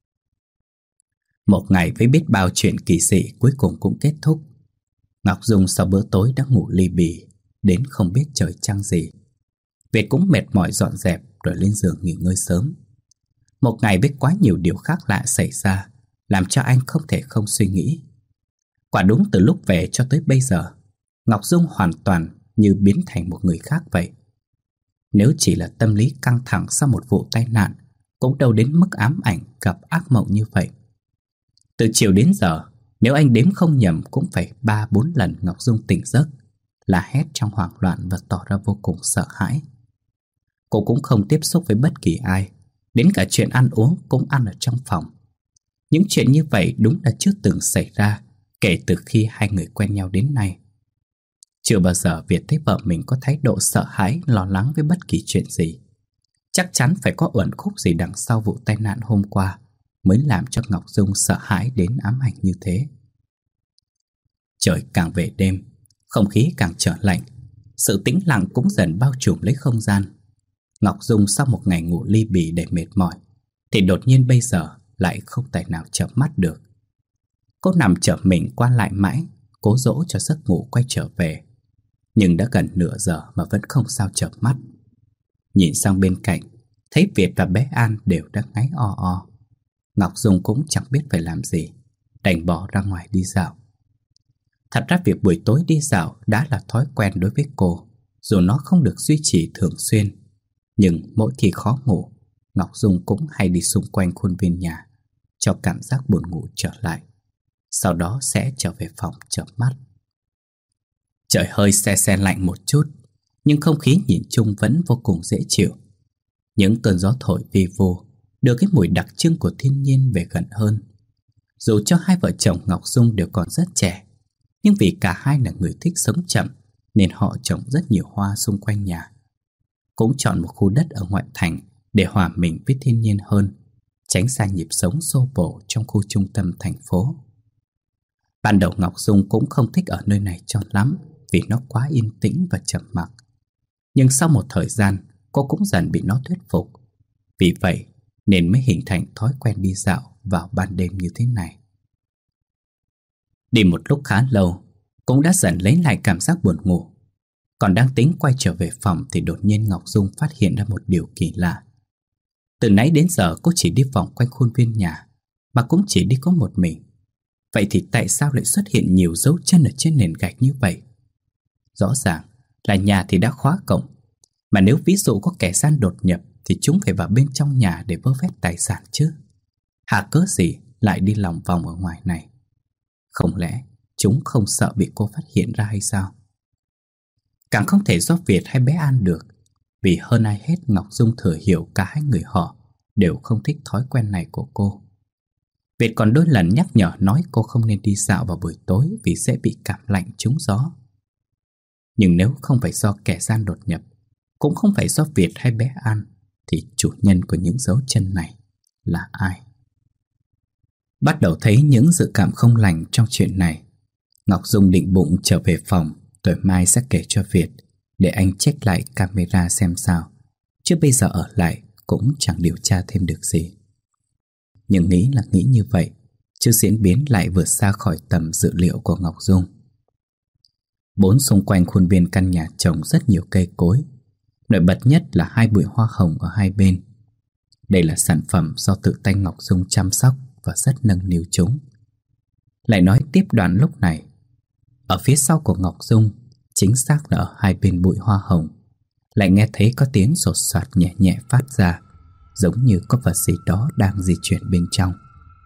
Một ngày với biết bao chuyện kỳ dị cuối cùng cũng kết thúc. Ngọc Dung sau bữa tối đã ngủ li bì đến không biết trời trăng gì. Việt cũng mệt mỏi dọn dẹp rồi lên giường nghỉ ngơi sớm. Một ngày với quá nhiều điều khác lạ xảy ra, làm cho anh không thể không suy nghĩ. Quả đúng từ lúc về cho tới bây giờ, Ngọc Dung hoàn toàn như biến thành một người khác vậy. Nếu chỉ là tâm lý căng thẳng sau một vụ tai nạn, cũng đâu đến mức ám ảnh gặp ác mộng như vậy. Từ chiều đến giờ, nếu anh đếm không nhầm cũng phải ba bốn lần Ngọc Dung tỉnh giấc, la hét trong hoảng loạn và tỏ ra vô cùng sợ hãi. Cô cũng không tiếp xúc với bất kỳ ai, đến cả chuyện ăn uống cũng ăn ở trong phòng. Những chuyện như vậy đúng là chưa từng xảy ra kể từ khi hai người quen nhau đến nay. Chưa bao giờ Việt thấy vợ mình có thái độ sợ hãi, lo lắng với bất kỳ chuyện gì. Chắc chắn phải có uẩn khúc gì đằng sau vụ tai nạn hôm qua mới làm cho Ngọc Dung sợ hãi đến ám ảnh như thế. Trời càng về đêm, không khí càng trở lạnh, sự tĩnh lặng cũng dần bao trùm lấy không gian. Ngọc Dung sau một ngày ngủ li bì để mệt mỏi, thì đột nhiên bây giờ lại không tài nào chợp mắt được. Cô nằm chợp mình qua lại mãi, cố dỗ cho giấc ngủ quay trở về. Nhưng đã gần nửa giờ mà vẫn không sao chợp mắt. Nhìn sang bên cạnh, thấy Việt và bé An đều đang ngáy o o. Ngọc Dung cũng chẳng biết phải làm gì, đành bỏ ra ngoài đi dạo. Thật ra việc buổi tối đi dạo đã là thói quen đối với cô, dù nó không được duy trì thường xuyên. Nhưng mỗi khi khó ngủ, Ngọc Dung cũng hay đi xung quanh khuôn viên nhà, cho cảm giác buồn ngủ trở lại. Sau đó sẽ trở về phòng chợp mắt. Trời hơi se se lạnh một chút, nhưng không khí nhìn chung vẫn vô cùng dễ chịu. Những cơn gió thổi vi vu đưa cái mùi đặc trưng của thiên nhiên về gần hơn. Dù cho hai vợ chồng Ngọc Dung đều còn rất trẻ, nhưng vì cả hai là người thích sống chậm nên họ trồng rất nhiều hoa xung quanh nhà. Cũng chọn một khu đất ở ngoại thành để hòa mình với thiên nhiên hơn, tránh xa nhịp sống xô bồ trong khu trung tâm thành phố. Ban đầu Ngọc Dung cũng không thích ở nơi này cho lắm, vì nó quá yên tĩnh và trầm mặc. Nhưng sau một thời gian, cô cũng dần bị nó thuyết phục. Vì vậy nên mới hình thành thói quen đi dạo vào ban đêm như thế này. Đi một lúc khá lâu, cũng đã dần lấy lại cảm giác buồn ngủ. Còn đang tính quay trở về phòng thì đột nhiên Ngọc Dung phát hiện ra một điều kỳ lạ. Từ nãy đến giờ cô chỉ đi vòng quanh khuôn viên nhà, mà cũng chỉ đi có một mình. Vậy thì tại sao lại xuất hiện nhiều dấu chân ở trên nền gạch như vậy? Rõ ràng là nhà thì đã khóa cổng, mà nếu ví dụ có kẻ gian đột nhập thì chúng phải vào bên trong nhà để vơ vét tài sản chứ. Hà cớ gì lại đi lòng vòng ở ngoài này? Không lẽ chúng không sợ bị cô phát hiện ra hay sao? Càng không thể do Việt hay bé An được, vì hơn ai hết Ngọc Dung thừa hiểu cả hai người họ đều không thích thói quen này của cô. Việt còn đôi lần nhắc nhở nói cô không nên đi dạo vào buổi tối vì sẽ bị cảm lạnh trúng gió. Nhưng nếu không phải do kẻ gian đột nhập, cũng không phải do Việt hay bé An, thì chủ nhân của những dấu chân này là ai? Bắt đầu thấy những dự cảm không lành trong chuyện này, Ngọc Dung định bụng trở về phòng, tối mai sẽ kể cho Việt để anh check lại camera xem sao, chứ bây giờ ở lại cũng chẳng điều tra thêm được gì. Nhưng nghĩ là nghĩ như vậy, chứ diễn biến lại vượt xa khỏi tầm dự liệu của Ngọc Dung. Bốn xung quanh khuôn viên căn nhà trồng rất nhiều cây cối. Nổi bật nhất là hai bụi hoa hồng ở hai bên. Đây là sản phẩm do tự tay Ngọc Dung chăm sóc và rất nâng niu chúng. Lại nói tiếp đoạn lúc này, ở phía sau của Ngọc Dung, chính xác là ở hai bên bụi hoa hồng, lại nghe thấy có tiếng sột soạt nhẹ nhẹ phát ra, giống như có vật gì đó đang di chuyển bên trong.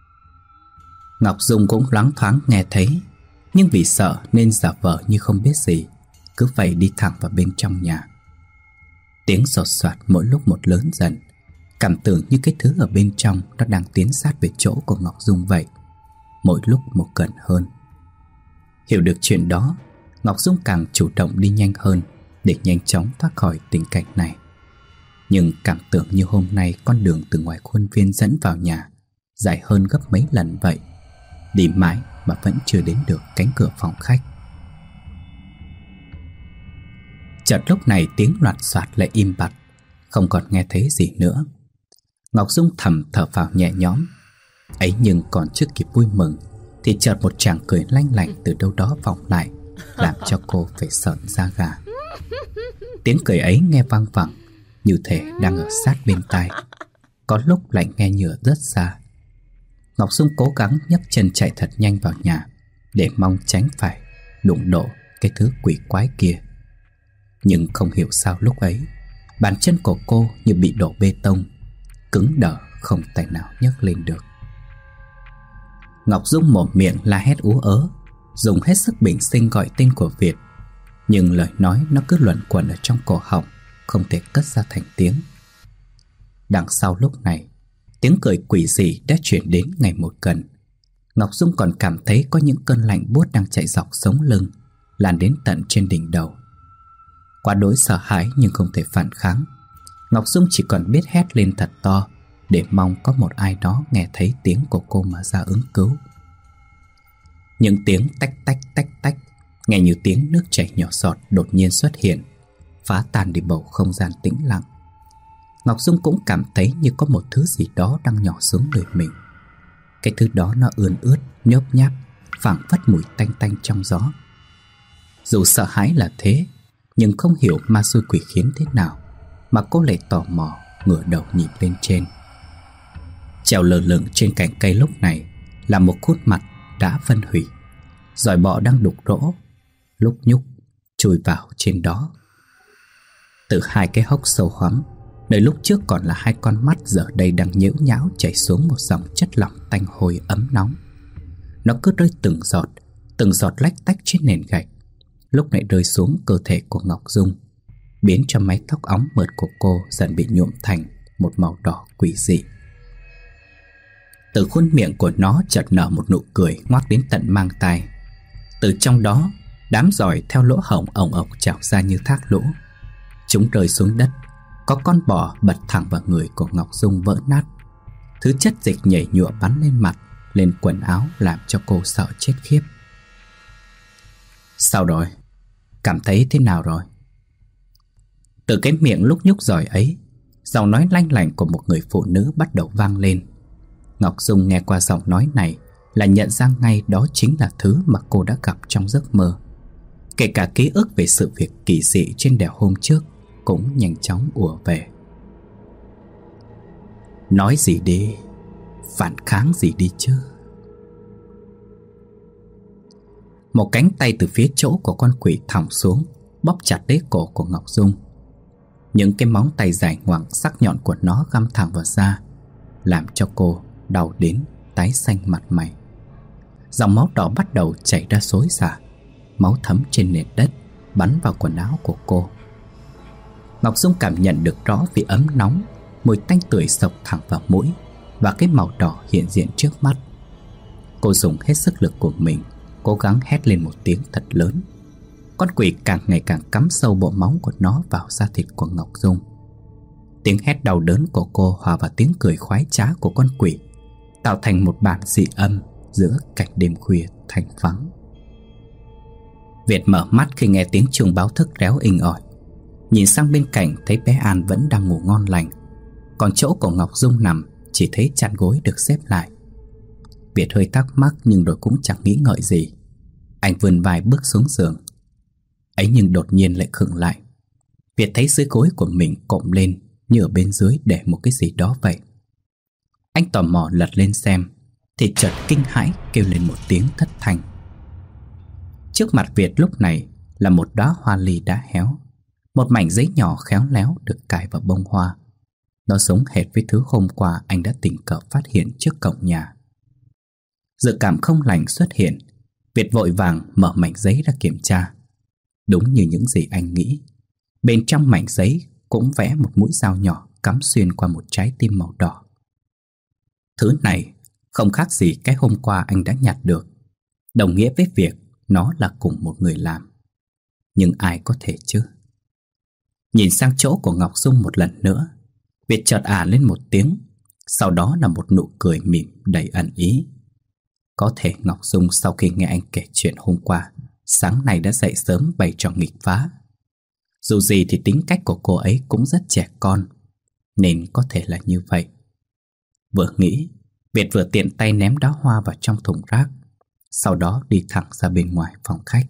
Ngọc Dung cũng loáng thoáng nghe thấy, nhưng vì sợ nên giả vờ như không biết gì, cứ vậy đi thẳng vào bên trong nhà. Tiếng sột soạt mỗi lúc một lớn dần, cảm tưởng như cái thứ ở bên trong nó đang tiến sát về chỗ của Ngọc Dung vậy, mỗi lúc một gần hơn. Hiểu được chuyện đó, Ngọc Dung càng chủ động đi nhanh hơn để nhanh chóng thoát khỏi tình cảnh này. Nhưng cảm tưởng như hôm nay con đường từ ngoài khuôn viên dẫn vào nhà dài hơn gấp mấy lần vậy. Đi mãi mà vẫn chưa đến được cánh cửa phòng khách. Chợt lúc này tiếng loạt soạt lại im bặt, không còn nghe thấy gì nữa. Ngọc Dung thầm thở phào nhẹ nhõm. Ấy nhưng còn chưa kịp vui mừng thì chợt một tràng cười lanh lảnh từ đâu đó vọng lại, làm cho cô phải sởn da gà. Tiếng cười ấy nghe vang vẳng, như thể đang ở sát bên tai, có lúc lại nghe như rất xa. Ngọc Dung cố gắng nhấc chân chạy thật nhanh vào nhà, để mong tránh phải đụng độ cái thứ quỷ quái kia. Nhưng không hiểu sao lúc ấy bàn chân của cô như bị đổ bê tông, cứng đờ không tài nào nhấc lên được. Ngọc Dung mồm miệng la hét ú ớ, dùng hết sức bình sinh gọi tên của Việt, nhưng lời nói nó cứ luẩn quẩn ở trong cổ họng, không thể cất ra thành tiếng. Đằng sau lúc này, tiếng cười quỷ dị đã chuyển đến ngày một gần. Ngọc Dung còn cảm thấy có những cơn lạnh buốt đang chạy dọc sống lưng, lan đến tận trên đỉnh đầu. Quá đỗi sợ hãi nhưng không thể phản kháng, Ngọc Dung chỉ còn biết hét lên thật to để mong có một ai đó nghe thấy tiếng của cô mà ra ứng cứu. Những tiếng tách tách tách tách, nghe như tiếng nước chảy nhỏ giọt đột nhiên xuất hiện, phá tan đi bầu không gian tĩnh lặng. Ngọc Dung cũng cảm thấy như có một thứ gì đó đang nhỏ xuống người mình. Cái thứ đó nó ươn ướt, nhớp nháp, phảng phất mùi tanh tanh trong gió. Dù sợ hãi là thế, nhưng không hiểu ma xui quỷ khiến thế nào mà cô lại tò mò ngửa đầu nhìn lên trên. Treo lơ lửng trên cành cây lúc này là một khuôn mặt đã phân hủy, giòi bọ đang đục rỗ, lúc nhúc chui vào trên đó. Từ hai cái hốc sâu hoắm, nơi lúc trước còn là hai con mắt, giờ đây đang nhễu nhão chảy xuống một dòng chất lỏng tanh hôi ấm nóng. Nó cứ rơi từng giọt, từng giọt lách tách trên nền gạch, lúc này rơi xuống cơ thể của Ngọc Dung, biến cho mái tóc óng mượt của cô dần bị nhuộm thành một màu đỏ quỷ dị. Từ khuôn miệng của nó chợt nở một nụ cười ngoác đến tận mang tai. Từ trong đó, đám giỏi theo lỗ hổng ồng ộc trào ra như thác lũ. Chúng rơi xuống đất, có con bò bật thẳng vào người của Ngọc Dung vỡ nát. Thứ chất dịch nhảy nhụa bắn lên mặt, lên quần áo, làm cho cô sợ chết khiếp. Sao rồi? Cảm thấy thế nào rồi? Từ cái miệng lúc nhúc giỏi ấy, giọng nói lanh lảnh của một người phụ nữ bắt đầu vang lên. Ngọc Dung nghe qua giọng nói này là nhận ra ngay đó chính là thứ mà cô đã gặp trong giấc mơ. Kể cả ký ức về sự việc kỳ dị trên đèo hôm trước cũng nhanh chóng ùa về. Nói gì đi, phản kháng gì đi chứ. Một cánh tay từ phía chỗ của con quỷ thòng xuống, bóp chặt lấy cổ của Ngọc Dung. Những cái móng tay dài ngoằng sắc nhọn của nó găm thẳng vào da, làm cho cô đau đến tái xanh mặt mày. Dòng máu đỏ bắt đầu chảy ra xối xả, máu thấm trên nền đất, bắn vào quần áo của cô. Ngọc Dung cảm nhận được rõ vị ấm nóng, mùi tanh tưởi xộc thẳng vào mũi, và cái màu đỏ hiện diện trước mắt. Cô dùng hết sức lực của mình, cố gắng hét lên một tiếng thật lớn. Con quỷ càng ngày càng cắm sâu bộ móng của nó vào da thịt của Ngọc Dung. Tiếng hét đau đớn của cô hòa vào tiếng cười khoái trá của con quỷ, tạo thành một bản dị âm giữa cảnh đêm khuya thanh vắng. Việt mở mắt khi nghe tiếng chuông báo thức réo inh ỏi. Nhìn sang bên cạnh thấy bé An vẫn đang ngủ ngon lành, còn chỗ của Ngọc Dung nằm chỉ thấy chăn gối được xếp lại. Việt hơi thắc mắc nhưng rồi cũng chẳng nghĩ ngợi gì. Anh vươn vai bước xuống giường. Ấy nhưng đột nhiên lại khựng lại. Việt thấy dưới gối của mình cộm lên như ở bên dưới để một cái gì đó vậy. Anh tò mò lật lên xem thì chợt kinh hãi kêu lên một tiếng thất thanh. Trước mặt Việt lúc này là một đóa hoa ly đã héo, một mảnh giấy nhỏ khéo léo được cài vào bông hoa. Nó giống hệt với thứ hôm qua anh đã tình cờ phát hiện trước cổng nhà. Dự cảm không lành xuất hiện, Việt vội vàng mở mảnh giấy ra kiểm tra. Đúng như những gì anh nghĩ, bên trong mảnh giấy cũng vẽ một mũi dao nhỏ cắm xuyên qua một trái tim màu đỏ. Thứ này không khác gì cái hôm qua anh đã nhặt được, đồng nghĩa với việc nó là cùng một người làm. Nhưng ai có thể chứ? Nhìn sang chỗ của Ngọc Dung một lần nữa, Việt chợt ả lên một tiếng, sau đó là một nụ cười mỉm đầy ẩn ý. Có thể Ngọc Dung sau khi nghe anh kể chuyện hôm qua, sáng nay đã dậy sớm bày trò nghịch phá. Dù gì thì tính cách của cô ấy cũng rất trẻ con, nên có thể là như vậy. Vừa nghĩ, Việt vừa tiện tay ném đóa hoa vào trong thùng rác, sau đó đi thẳng ra bên ngoài phòng khách.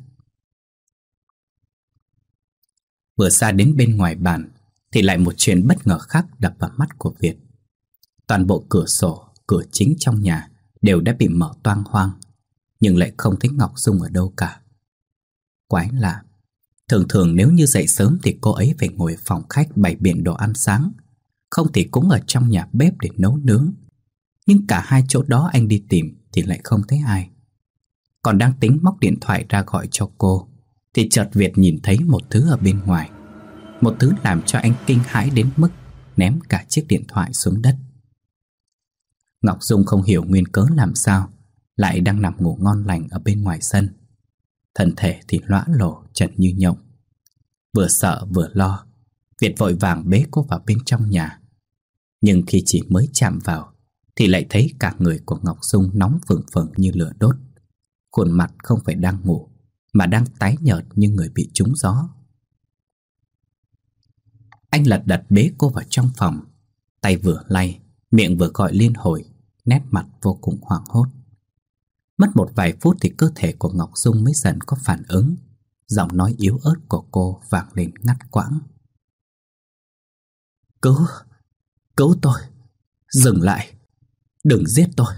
Vừa ra đến bên ngoài bàn thì lại một chuyện bất ngờ khác đập vào mắt của Việt. Toàn bộ cửa sổ, cửa chính trong nhà đều đã bị mở toang hoang, nhưng lại không thấy Ngọc Dung ở đâu cả. Quái lạ, thường thường nếu như dậy sớm thì cô ấy phải ngồi ở phòng khách bày biện đồ ăn sáng, không thì cũng ở trong nhà bếp để nấu nướng. Nhưng cả hai chỗ đó anh đi tìm thì lại không thấy ai. Còn đang tính móc điện thoại ra gọi cho cô thì chợt Việt nhìn thấy một thứ ở bên ngoài. Một thứ làm cho anh kinh hãi đến mức ném cả chiếc điện thoại xuống đất. Ngọc Dung không hiểu nguyên cớ làm sao lại đang nằm ngủ ngon lành ở bên ngoài sân. Thân thể thì lõa lồ chật như nhộng. Vừa sợ vừa lo, Việt vội vàng bế cô vào bên trong nhà. Nhưng khi chỉ mới chạm vào thì lại thấy cả người của Ngọc Dung nóng phừng phừng như lửa đốt. Khuôn mặt không phải đang ngủ mà đang tái nhợt như người bị trúng gió. Anh lật đật bế cô vào trong phòng, tay vừa lay, miệng vừa gọi liên hồi, nét mặt vô cùng hoảng hốt. Mất một vài phút thì cơ thể của Ngọc Dung mới dần có phản ứng. Giọng nói yếu ớt của cô vang lên ngắt quãng. Cứu, cứu tôi, dừng lại, đừng giết tôi.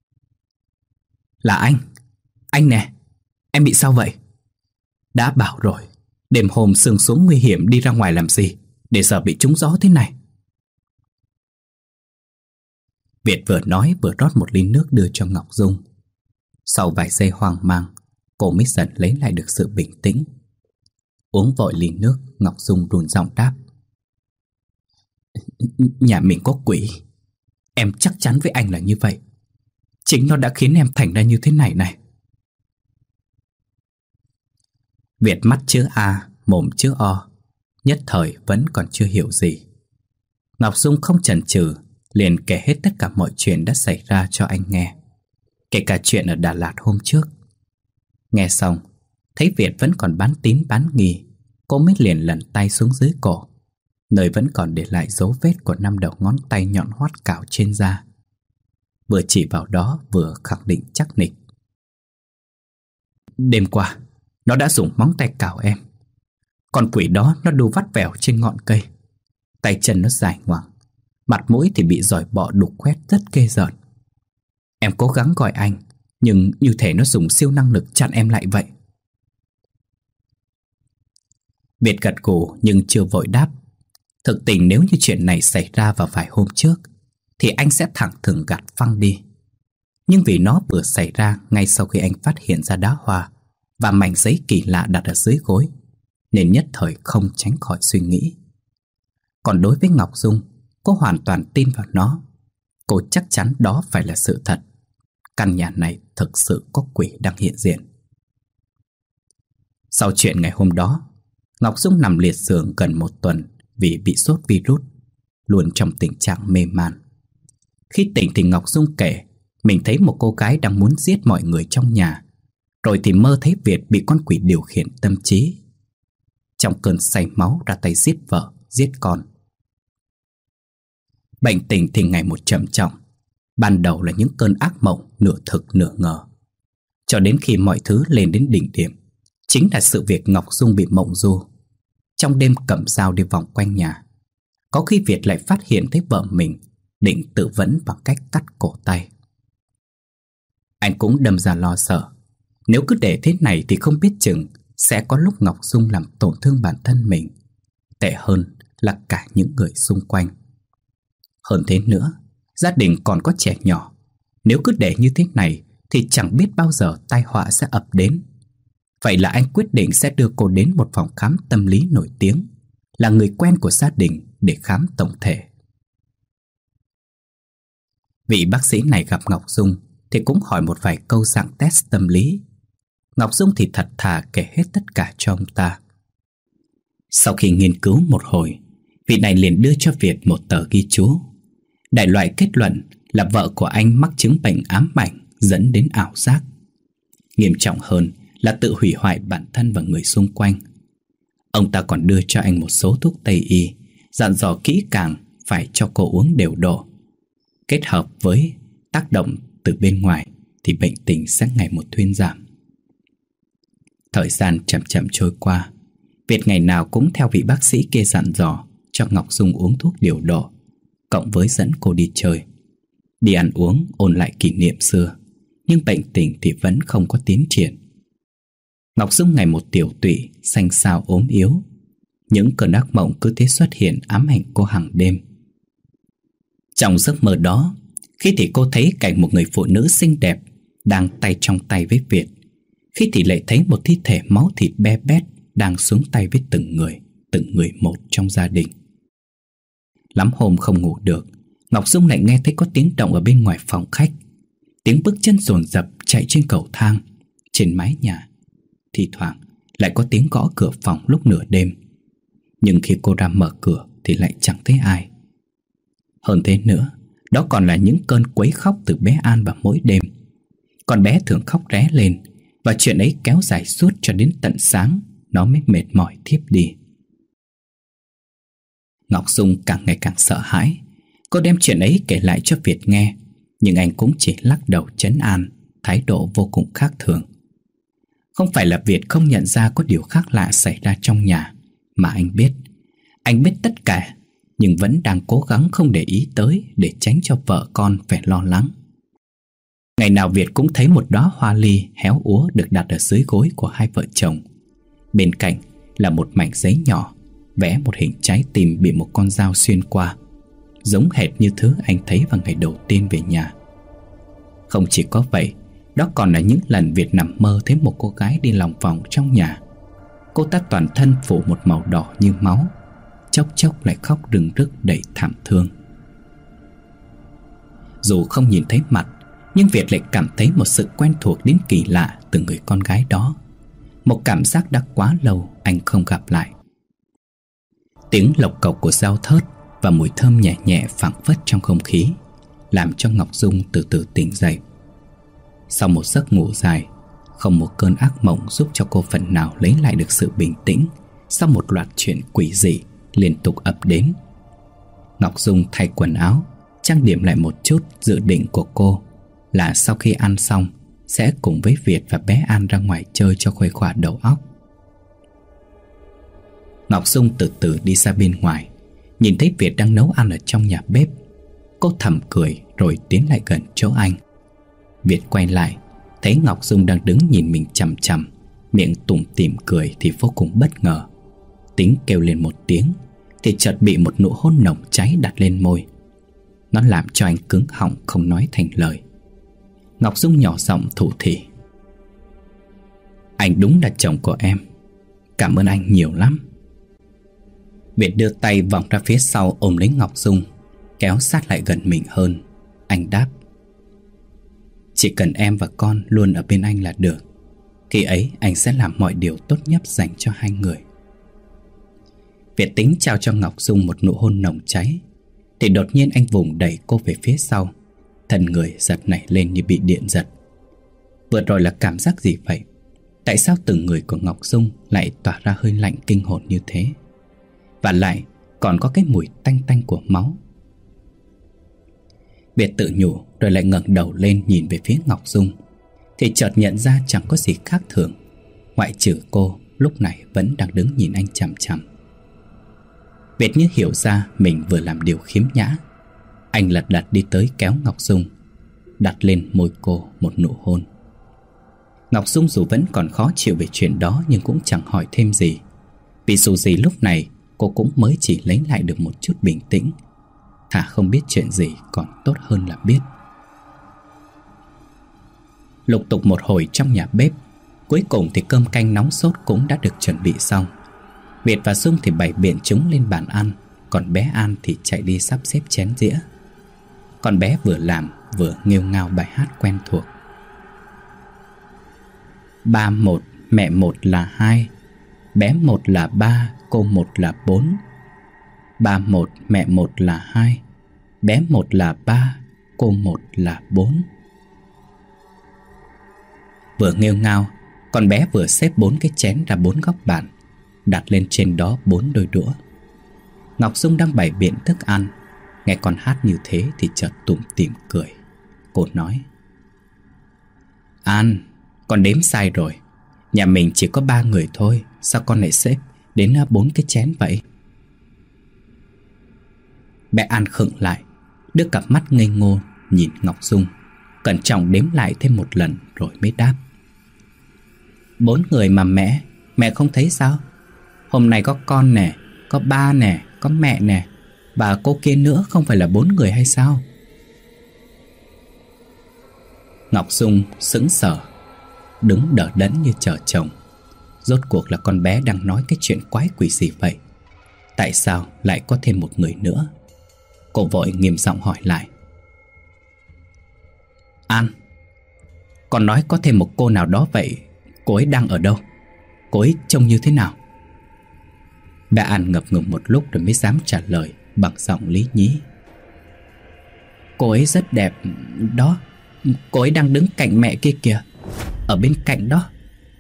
Là anh, anh nè, em bị sao vậy? Đã bảo rồi, đêm hôm sương xuống nguy hiểm đi ra ngoài làm gì, để giờ bị trúng gió thế này. Việt vừa nói vừa rót một ly nước đưa cho Ngọc Dung. Sau vài giây hoang mang, cô mới dần lấy lại được sự bình tĩnh. Uống vội ly nước, Ngọc Dung run giọng đáp. Nhà mình có quỷ. Em chắc chắn với anh là như vậy. Chính nó đã khiến em thành ra như thế này này. Việt mắt chữ A, mồm chữ O, nhất thời vẫn còn chưa hiểu gì. Ngọc Dung không chần chừ, liền kể hết tất cả mọi chuyện đã xảy ra cho anh nghe, kể cả chuyện ở Đà Lạt hôm trước. Nghe xong, thấy Việt vẫn còn bán tín bán nghi, cô mới liền lần tay xuống dưới cổ, nơi vẫn còn để lại dấu vết của năm đầu ngón tay nhọn hoắt cào trên da. Vừa chỉ vào đó vừa khẳng định chắc nịch. Đêm qua, nó đã dùng móng tay cào em. Con quỷ đó nó đu vắt vẻo trên ngọn cây. Tay chân nó dài ngoằng, mặt mũi thì bị giỏi bọ đục khoét rất ghê rợn. Em cố gắng gọi anh, nhưng như thể nó dùng siêu năng lực chặn em lại vậy. Việt gật gù nhưng chưa vội đáp. Thực tình nếu như chuyện này xảy ra vào vài hôm trước thì anh sẽ thẳng thừng gạt phăng đi. Nhưng vì nó vừa xảy ra ngay sau khi anh phát hiện ra đá hoa và mảnh giấy kỳ lạ đặt ở dưới gối, nên nhất thời không tránh khỏi suy nghĩ. Còn đối với Ngọc Dung, cô hoàn toàn tin vào nó. Cô chắc chắn đó phải là sự thật. Căn nhà này thực sự có quỷ đang hiện diện. Sau chuyện ngày hôm đó, Ngọc Dung nằm liệt giường gần một tuần vì bị sốt virus, luôn trong tình trạng mê man. Khi tỉnh thì Ngọc Dung kể mình thấy một cô gái đang muốn giết mọi người trong nhà, rồi thì mơ thấy Việt bị con quỷ điều khiển tâm trí. Trong cơn say máu ra tay giết vợ, giết con. Bệnh tình thì ngày một trầm trọng. Ban đầu là những cơn ác mộng nửa thực nửa ngờ, cho đến khi mọi thứ lên đến đỉnh điểm, chính là sự việc Ngọc Dung bị mộng du. Trong đêm cầm dao đi vòng quanh nhà, có khi Việt lại phát hiện thấy vợ mình định tự vẫn bằng cách cắt cổ tay. Anh cũng đâm ra lo sợ, nếu cứ để thế này thì không biết chừng sẽ có lúc Ngọc Dung làm tổn thương bản thân mình, tệ hơn là cả những người xung quanh. Hơn thế nữa, gia đình còn có trẻ nhỏ, nếu cứ để như thế này thì chẳng biết bao giờ tai họa sẽ ập đến. Vậy là anh quyết định sẽ đưa cô đến một phòng khám tâm lý nổi tiếng, là người quen của gia đình, để khám tổng thể. Vị bác sĩ này gặp Ngọc Dung thì cũng hỏi một vài câu dạng test tâm lý. Ngọc Dung thì thật thà kể hết tất cả cho ông ta. Sau khi nghiên cứu một hồi, vị này liền đưa cho Việt một tờ ghi chú. Đại loại kết luận là vợ của anh mắc chứng bệnh ám ảnh dẫn đến ảo giác. Nghiêm trọng hơn là tự hủy hoại bản thân và người xung quanh. Ông ta còn đưa cho anh một số thuốc Tây y, dặn dò kỹ càng phải cho cô uống đều độ. Kết hợp với tác động từ bên ngoài thì bệnh tình sẽ ngày một thuyên giảm. Thời gian chậm chậm trôi qua, Việt ngày nào cũng theo vị bác sĩ kia dặn dò cho Ngọc Dung uống thuốc điều độ, cộng với dẫn cô đi chơi, đi ăn uống, ôn lại kỷ niệm xưa. Nhưng bệnh tình thì vẫn không có tiến triển. Ngọc Dung ngày một tiểu tụy, xanh xao ốm yếu. Những cơn ác mộng cứ thế xuất hiện ám ảnh cô hàng đêm. Trong giấc mơ đó, khi thì cô thấy cảnh một người phụ nữ xinh đẹp đang tay trong tay với Việt, khi thì lại thấy một thi thể máu thịt be bét đang xuống tay với từng người, từng người một trong gia đình. Lắm hôm không ngủ được, Ngọc Dung lại nghe thấy có tiếng động ở bên ngoài phòng khách. Tiếng bước chân dồn dập chạy trên cầu thang, trên mái nhà. Thì thoảng lại có tiếng gõ cửa phòng lúc nửa đêm. Nhưng khi cô ra mở cửa thì lại chẳng thấy ai. Hơn thế nữa, đó còn là những cơn quấy khóc từ bé An vào mỗi đêm. Con bé thường khóc ré lên, và chuyện ấy kéo dài suốt cho đến tận sáng, nó mới mệt mỏi thiếp đi. Ngọc Dung càng ngày càng sợ hãi. Cô đem chuyện ấy kể lại cho Việt nghe, nhưng anh cũng chỉ lắc đầu trấn an, thái độ vô cùng khác thường. Không phải là Việt không nhận ra có điều khác lạ xảy ra trong nhà, mà anh biết. Anh biết tất cả, nhưng vẫn đang cố gắng không để ý tới để tránh cho vợ con phải lo lắng. Ngày nào Việt cũng thấy một đóa hoa ly héo úa được đặt ở dưới gối của hai vợ chồng. Bên cạnh là một mảnh giấy nhỏ, vẽ một hình trái tim bị một con dao xuyên qua, giống hệt như thứ anh thấy vào ngày đầu tiên về nhà. Không chỉ có vậy, đó còn là những lần Việt nằm mơ thấy một cô gái đi lòng vòng trong nhà. Cô ta toàn thân phủ một màu đỏ như máu, chốc chốc lại khóc rưng rức đầy thảm thương. Dù không nhìn thấy mặt, nhưng Việt lại cảm thấy một sự quen thuộc đến kỳ lạ từ người con gái đó. Một cảm giác đã quá lâu anh không gặp lại. Tiếng lộc cộc của dao thớt và mùi thơm nhẹ nhẹ phảng phất trong không khí làm cho Ngọc Dung từ từ tỉnh dậy. Sau một giấc ngủ dài, không một cơn ác mộng giúp cho cô phần nào lấy lại được sự bình tĩnh sau một loạt chuyện quỷ dị liên tục ập đến. Ngọc Dung thay quần áo, trang điểm lại một chút. Dự định của cô là sau khi ăn xong sẽ cùng với Việt và bé An ra ngoài chơi cho khuây khỏa đầu óc. Ngọc Dung từ từ đi ra bên ngoài, nhìn thấy Việt đang nấu ăn ở trong nhà bếp. Cô thầm cười rồi tiến lại gần chỗ anh. Việt quay lại, thấy Ngọc Dung đang đứng nhìn mình chằm chằm, miệng tủm tỉm cười thì vô cùng bất ngờ. Tính kêu lên một tiếng thì chợt bị một nụ hôn nồng cháy đặt lên môi. Nó làm cho anh cứng họng không nói thành lời. Ngọc Dung nhỏ giọng thủ thỉ: "Anh đúng là chồng của em. Cảm ơn anh nhiều lắm." Việt đưa tay vòng ra phía sau ôm lấy Ngọc Dung, kéo sát lại gần mình hơn. Anh đáp: "Chỉ cần em và con luôn ở bên anh là được. Khi ấy anh sẽ làm mọi điều tốt nhất dành cho hai người." Việt tính trao cho Ngọc Dung một nụ hôn nồng cháy, thì đột nhiên anh vùng đẩy cô về phía sau. Thân người giật nảy lên như bị điện giật. Vừa rồi là cảm giác gì vậy? Tại sao từng người của Ngọc Dung lại tỏa ra hơi lạnh kinh hồn như thế? Và lại còn có cái mùi tanh tanh của máu. Việt tự nhủ rồi lại ngẩng đầu lên nhìn về phía Ngọc Dung, thì chợt nhận ra chẳng có gì khác thường, ngoại trừ cô lúc này vẫn đang đứng nhìn anh chằm chằm. Việt như hiểu ra mình vừa làm điều khiếm nhã. Anh lật đật đi tới kéo Ngọc Dung, đặt lên môi cô một nụ hôn. Ngọc Dung dù vẫn còn khó chịu về chuyện đó, nhưng cũng chẳng hỏi thêm gì, vì dù gì lúc này cô cũng mới chỉ lấy lại được một chút bình tĩnh. Thà không biết chuyện gì còn tốt hơn là biết. Lục tục một hồi trong nhà bếp, cuối cùng thì cơm canh nóng sốt cũng đã được chuẩn bị xong. Việt và Dung thì bày biện chúng lên bàn ăn, còn bé An thì chạy đi sắp xếp chén dĩa. Con bé vừa làm vừa nghêu ngao bài hát quen thuộc: "Ba một, mẹ một là hai, Bé một là ba, cô một là bốn. Ba một, mẹ một là hai. Bé một là ba, cô một là bốn. Vừa nghêu ngao, con bé vừa xếp bốn cái chén ra bốn góc bàn, đặt lên trên đó bốn đôi đũa. Ngọc Dung đang bày biện thức ăn, nghe con hát như thế thì chợt tủm tỉm cười. Cô nói: An, con đếm sai rồi. Nhà mình chỉ có ba người thôi, sao con lại xếp đến bốn cái chén vậy? Bé An khựng lại, đưa cặp mắt ngây ngô nhìn Ngọc Dung, cẩn trọng đếm lại thêm một lần rồi mới đáp: Bốn người mà mẹ, mẹ không thấy sao? Hôm nay có con nè, có ba nè, có mẹ nè, và cô kia nữa, không phải là bốn người hay sao? Ngọc Dung sững sờ, đứng đờ đẫn như chờ chồng. Rốt cuộc là con bé đang nói cái chuyện quái quỷ gì vậy? Tại sao lại có thêm một người nữa? Cô vội nghiêm giọng hỏi lại: An, con nói có thêm một cô nào đó vậy, cô ấy đang ở đâu? Cô ấy trông như thế nào? Bé An ngập ngừng một lúc rồi mới dám trả lời bằng giọng lý nhí: Cô ấy rất đẹp đó. Cô ấy đang đứng cạnh mẹ kia kìa, ở bên cạnh đó.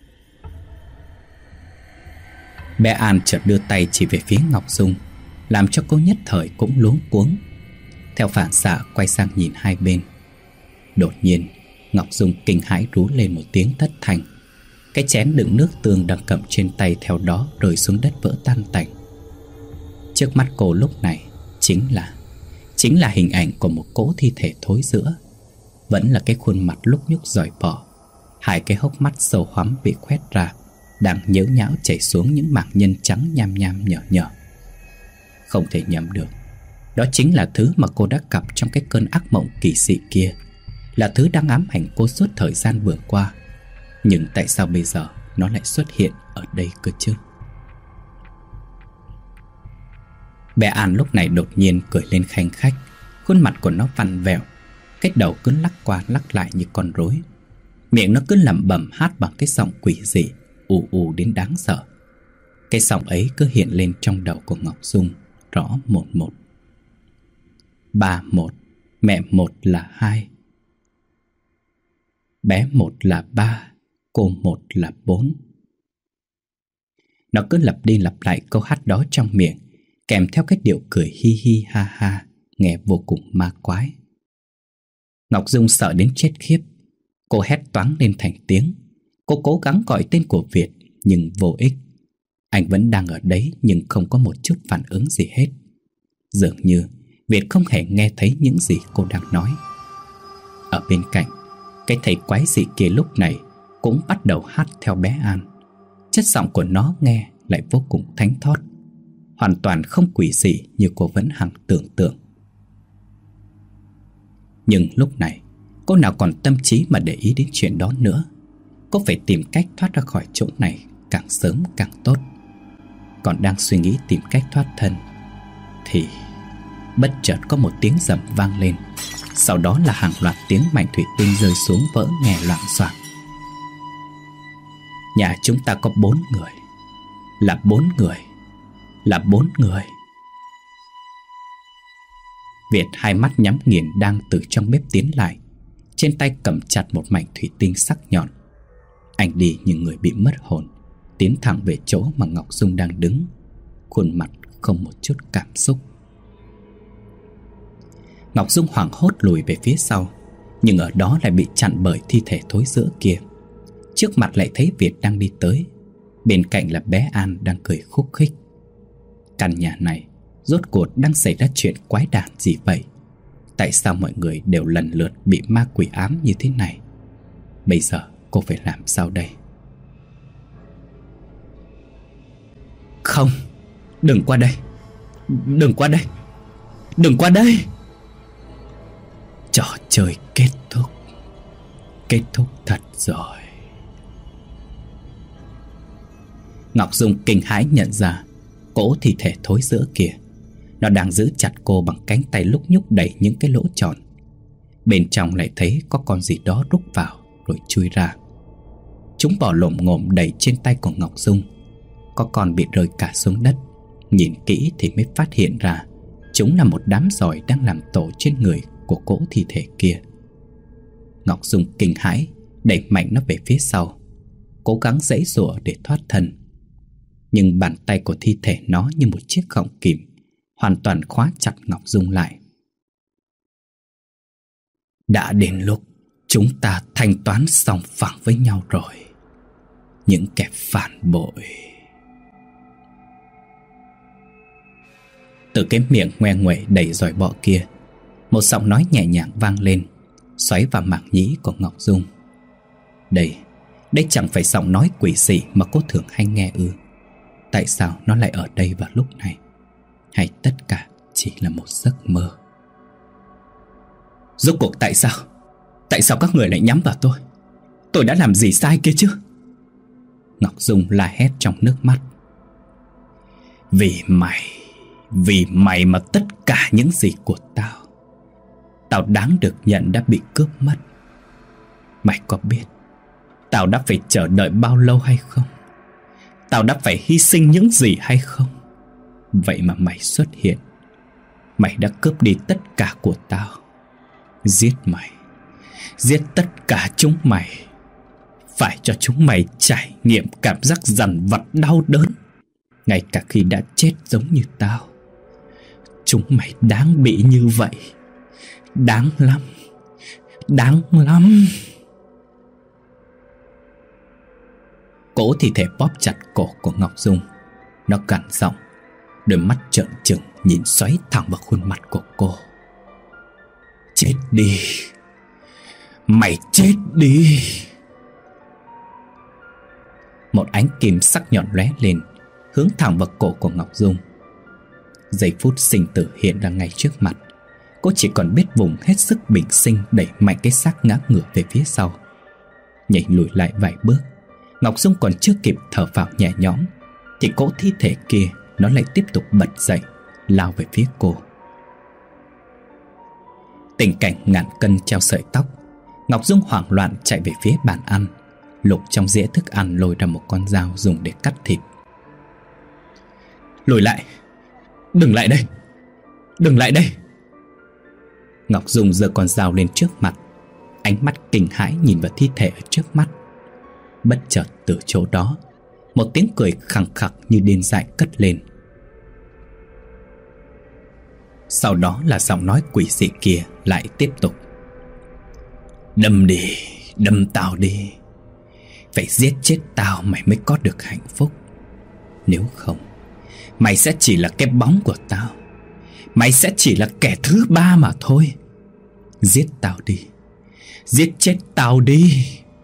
Bé An chợt đưa tay chỉ về phía Ngọc Dung, làm cho cô nhất thời cũng luống cuống. Theo phản xạ quay sang nhìn hai bên. Đột nhiên Ngọc Dung kinh hãi rú lên một tiếng thất thanh. Cái chén đựng nước tương đang cầm trên tay theo đó rơi xuống đất vỡ tan tành. Trước mắt cô lúc này chính là Chính là hình ảnh của một cỗ thi thể thối rữa. Vẫn là cái khuôn mặt lúc nhúc giỏi bỏ, hai cái hốc mắt sâu hoắm bị khoét ra, đang nhễu nhão chảy xuống những mảng nhân trắng nham nham nhở nhở. Không thể nhầm được, đó chính là thứ mà cô đã gặp trong cái cơn ác mộng kỳ dị kia, là thứ đang ám ảnh cô suốt thời gian vừa qua. Nhưng tại sao bây giờ nó lại xuất hiện ở đây cơ chứ? Bé An lúc này đột nhiên cười lên khanh khách. Khuôn mặt của nó vặn vẹo, cái đầu cứ lắc qua lắc lại như con rối. Miệng nó cứ lẩm bẩm hát bằng cái giọng quỷ dị, ù ù đến đáng sợ. Cái giọng ấy cứ hiện lên trong đầu của Ngọc Dung rõ một một. Ba một, mẹ một là hai. Bé một là ba, cô một là bốn. Nó cứ lặp đi lặp lại câu hát đó trong miệng, kèm theo cái điệu cười hi hi ha ha, nghe vô cùng ma quái. Ngọc Dung sợ đến chết khiếp. Cô hét toáng lên thành tiếng. Cô cố gắng gọi tên của Việt nhưng vô ích. Anh vẫn đang ở đấy nhưng không có một chút phản ứng gì hết. Dường như Việt không hề nghe thấy những gì cô đang nói. Ở bên cạnh, cái thầy quái dị kia lúc này cũng bắt đầu hát theo bé An. Chất giọng của nó nghe lại vô cùng thánh thót, hoàn toàn không quỷ dị như cô vẫn hằng tưởng tượng. Nhưng lúc này cô nào còn tâm trí mà để ý đến chuyện đó nữa. Cô phải tìm cách thoát ra khỏi chỗ này càng sớm càng tốt. Còn đang suy nghĩ tìm cách thoát thân thì bất chợt có một tiếng rầm vang lên. Sau đó là hàng loạt tiếng mảnh thủy tinh rơi xuống vỡ nghe loạng xoạng. Nhà chúng ta có bốn người. Là bốn người. Là bốn người. Việt hai mắt nhắm nghiền đang từ trong bếp tiến lại, trên tay cầm chặt một mảnh thủy tinh sắc nhọn. Anh đi như người bị mất hồn, tiến thẳng về chỗ mà Ngọc Dung đang đứng, khuôn mặt không một chút cảm xúc. Ngọc Dung hoảng hốt lùi về phía sau, nhưng ở đó lại bị chặn bởi thi thể thối rữa kia. Trước mặt lại thấy Việt đang đi tới, bên cạnh là bé An đang cười khúc khích. Căn nhà này rốt cuộc đang xảy ra chuyện quái đản gì vậy? Tại sao mọi người đều lần lượt bị ma quỷ ám như thế này? Bây giờ cô phải làm sao đây? Không, đừng qua đây. Đừng qua đây. Đừng qua đây. Trò chơi kết thúc. Kết thúc thật rồi. Ngọc Dung kinh hãi nhận ra cỗ thi thể thối rữa kia, nó đang giữ chặt cô bằng cánh tay lúc nhúc đẩy những cái lỗ tròn. Bên trong lại thấy có con gì đó rúc vào rồi chui ra. Chúng bò lồm ngồm đẩy trên tay của Ngọc Dung. có con bị rơi cả xuống đất. Nhìn kỹ thì mới phát hiện ra chúng là một đám giỏi đang làm tổ trên người của cỗ thi thể kia. Ngọc Dung kinh hãi, đẩy mạnh nó về phía sau, cố gắng giãy giụa để thoát thân. Nhưng bàn tay của thi thể nó như một chiếc gọng kìm, hoàn toàn khóa chặt Ngọc Dung lại. Đã đến lúc chúng ta thanh toán sòng phẳng với nhau rồi, những kẻ phản bội. Từ cái miệng ngoe nguậy đầy giỏi bọ kia, một giọng nói nhẹ nhàng vang lên, xoáy vào màng nhĩ của Ngọc Dung. Đây, đây chẳng phải giọng nói quỷ dị mà cô thường hay nghe ư? Tại sao nó lại ở đây vào lúc này? Hay tất cả chỉ là một giấc mơ? Rốt cuộc tại sao? Tại sao các người lại nhắm vào tôi? Tôi đã làm gì sai kia chứ? Ngọc Dung la hét trong nước mắt. Vì mày, vì mày mà tất cả những gì của tao, tao đáng được nhận đã bị cướp mất. Mày có biết tao đã phải chờ đợi bao lâu hay không? Tao đã phải hy sinh những gì hay không? Vậy mà mày xuất hiện, mày đã cướp đi tất cả của tao. Giết mày, giết tất cả chúng mày, phải cho chúng mày trải nghiệm cảm giác dằn vặt đau đớn, ngay cả khi đã chết giống như tao. Chúng mày đáng bị như vậy. Đáng lắm, đáng lắm. Cỗ thi thể bóp chặt cổ của Ngọc Dung. Nó gằn giọng, đôi mắt trợn trừng nhìn xoáy thẳng vào khuôn mặt của cô. Chết đi, mày chết đi. Một ánh kim sắc nhọn lóe lên, hướng thẳng vào cổ của Ngọc Dung. Giây phút sinh tử hiện ra ngay trước mặt. Cô chỉ còn biết vùng hết sức bình sinh đẩy mạnh cái xác ngã ngửa về phía sau. Nhảy lùi lại vài bước, Ngọc Dung còn chưa kịp thở phào nhẹ nhõm thì cỗ thi thể kia nó lại tiếp tục bật dậy, lao về phía cô. Tình cảnh ngàn cân treo sợi tóc, Ngọc Dung hoảng loạn chạy về phía bàn ăn, lục trong dĩa thức ăn lôi ra một con dao dùng để cắt thịt. Lùi lại, đừng lại đây, đừng lại đây. Ngọc Dung giơ con dao lên trước mặt, ánh mắt kinh hãi nhìn vào thi thể ở trước mắt. Bất chợt từ chỗ đó, một tiếng cười khẳng khặc như điên dại cất lên. Sau đó là giọng nói quỷ dị kia lại tiếp tục. Đâm đi, đâm tao đi. Phải giết chết tao mày mới có được hạnh phúc. Nếu không, mày sẽ chỉ là cái bóng của tao. Mày sẽ chỉ là kẻ thứ ba mà thôi. Giết tao đi, giết chết tao đi.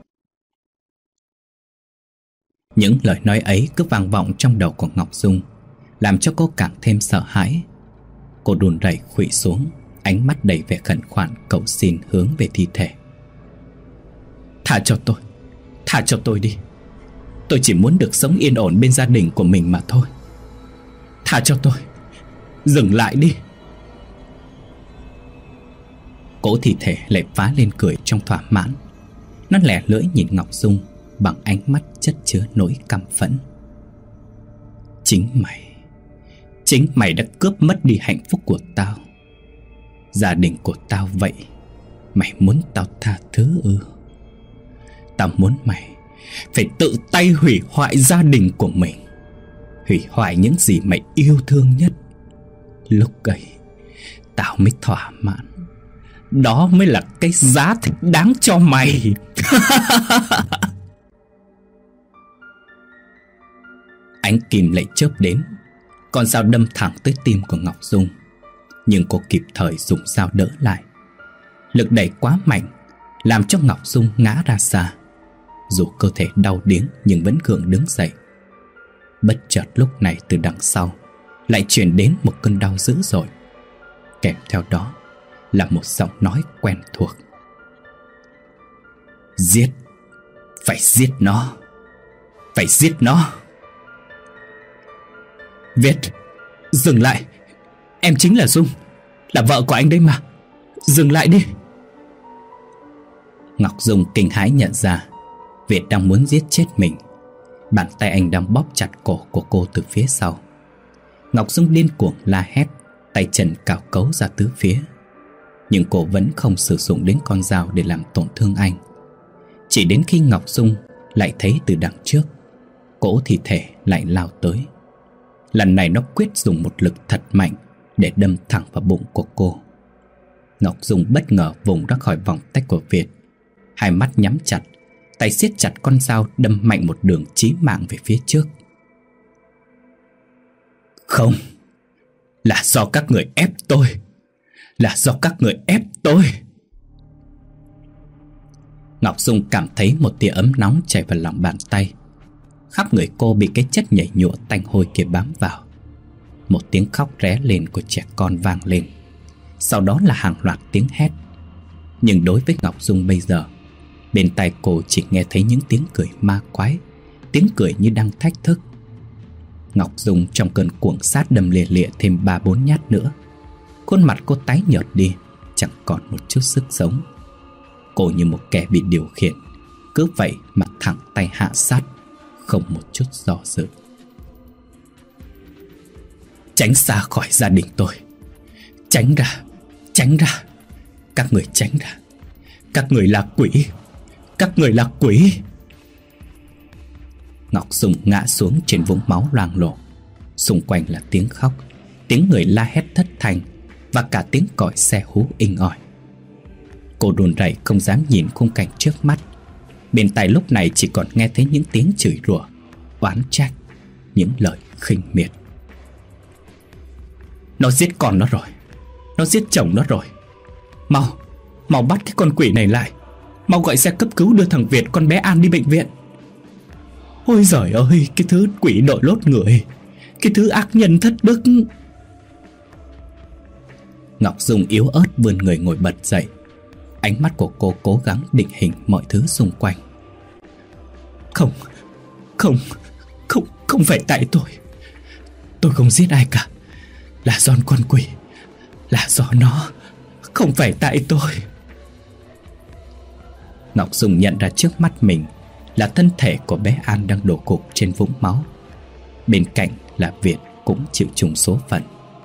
Những lời nói ấy cứ vang vọng trong đầu của Ngọc Dung, làm cho cô càng thêm sợ hãi. Cô đùn rẩy khuỵu xuống, ánh mắt đầy vẻ khẩn khoản cầu xin hướng về thi thể. Tha cho tôi, tha cho tôi đi. Tôi chỉ muốn được sống yên ổn bên gia đình của mình mà thôi. Tha cho tôi, dừng lại đi. Cỗ thi thể lại phá lên cười trong thỏa mãn. Nó lẻ lưỡi nhìn Ngọc Dung bằng ánh mắt chất chứa nỗi căm phẫn. Chính mày, chính mày đã cướp mất đi hạnh phúc của tao, gia đình của tao. Vậy mày muốn tao tha thứ ư? Tao muốn mày phải tự tay hủy hoại gia đình của mình, hủy hoại những gì mày yêu thương nhất. Lúc ấy tao mới thỏa mãn. Đó mới là cái giá thích đáng cho mày. Ánh kim lại chớp đến, con dao đâm thẳng tới tim của Ngọc Dung. Nhưng cô kịp thời dùng dao đỡ lại. Lực đẩy quá mạnh làm cho Ngọc Dung ngã ra xa. Dù cơ thể đau điếng nhưng vẫn gượng đứng dậy. Bất chợt lúc này từ đằng sau lại truyền đến một cơn đau dữ dội. Kèm theo đó là một giọng nói quen thuộc. Giết, phải giết nó, phải giết nó. Việt, dừng lại. Em chính là Dung, là vợ của anh đấy mà. Dừng lại đi. Ngọc Dung kinh hãi nhận ra Việt đang muốn giết chết mình. Bàn tay anh đang bóp chặt cổ của cô từ phía sau. Ngọc Dung điên cuồng la hét, tay chân cào cấu ra tứ phía. Nhưng cô vẫn không sử dụng đến con dao để làm tổn thương anh. Chỉ đến khi Ngọc Dung lại thấy từ đằng trước, cỗ thi thể lại lao tới. Lần này nó quyết dùng một lực thật mạnh để đâm thẳng vào bụng của cô. Ngọc Dung bất ngờ vùng ra khỏi vòng tay của Việt. Hai mắt nhắm chặt, tay siết chặt con dao đâm mạnh một đường chí mạng về phía trước. Không, là do các người ép tôi. Là do các người ép tôi. Ngọc Dung cảm thấy một tia ấm nóng chảy vào lòng bàn tay. Khắp người cô bị cái chất nhảy nhụa tanh hôi kia bám vào. Một tiếng khóc ré lên của trẻ con vang lên. Sau đó là hàng loạt tiếng hét. Nhưng đối với Ngọc Dung bây giờ, bên tai cô chỉ nghe thấy những tiếng cười ma quái, tiếng cười như đang thách thức. Ngọc Dung trong cơn cuồng sát đâm lìa lịa thêm ba bốn nhát nữa. Khuôn mặt cô tái nhợt đi, chẳng còn một chút sức sống. Cô như một kẻ bị điều khiển, cứ vậy mà thẳng tay hạ sát, không một chút do dự. Tránh xa khỏi gia đình tôi. Tránh ra, tránh ra. Các người tránh ra. Các người là quỷ. Các người là quỷ. Ngọc Dung ngã xuống trên vũng máu loang lổ. Xung quanh là tiếng khóc, tiếng người la hét thất thanh và cả tiếng còi xe hú inh ỏi. Cô run rẩy không dám nhìn khung cảnh trước mắt. Bên tai lúc này chỉ còn nghe thấy những tiếng chửi rủa, oán trách, những lời khinh miệt. Nó giết con nó rồi. Nó giết chồng nó rồi. Mau, mau bắt cái con quỷ này lại. Mau gọi xe cấp cứu đưa thằng Việt con bé An đi bệnh viện. Ôi giời ơi, cái thứ quỷ đội lốt người, cái thứ ác nhân thất đức. Ngọc Dung yếu ớt vươn người ngồi bật dậy. Ánh mắt của cô cố gắng định hình mọi thứ xung quanh. Không, không, không, không phải tại tôi. Tôi không giết ai cả. Là do con quỷ. Là do nó. Không phải tại tôi. Ngọc Dung nhận ra trước mắt mình là thân thể của bé An đang đổ gục trên vũng máu. Bên cạnh là Việt cũng chịu chung số phận.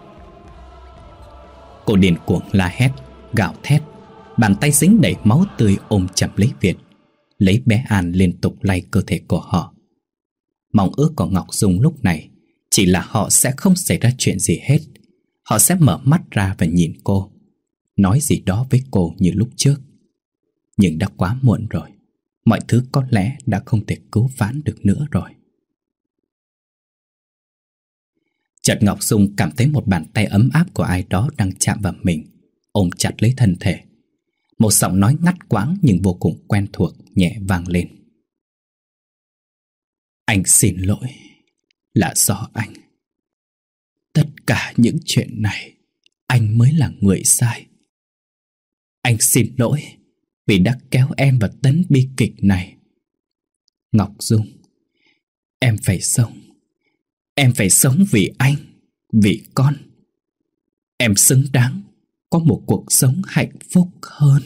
Cô điên cuồng la hét, gào thét. Bàn tay dính đầy máu tươi ôm chầm lấy Việt, lấy bé An liên tục lay cơ thể của họ. Mong ước của Ngọc Dung lúc này chỉ là họ sẽ không xảy ra chuyện gì hết. Họ sẽ mở mắt ra và nhìn cô, nói gì đó với cô như lúc trước. Nhưng đã quá muộn rồi. Mọi thứ có lẽ đã không thể cứu vãn được nữa rồi. Chợt Ngọc Dung cảm thấy một bàn tay ấm áp của ai đó đang chạm vào mình, ôm chặt lấy thân thể. Một giọng nói ngắt quãng nhưng vô cùng quen thuộc nhẹ vang lên. Anh xin lỗi. Là do anh. Tất cả những chuyện này anh mới là người sai. Anh xin lỗi vì đã kéo em vào tấn bi kịch này. Ngọc Dung, em phải sống. Em phải sống vì anh, vì con. Em xứng đáng có một cuộc sống hạnh phúc hơn.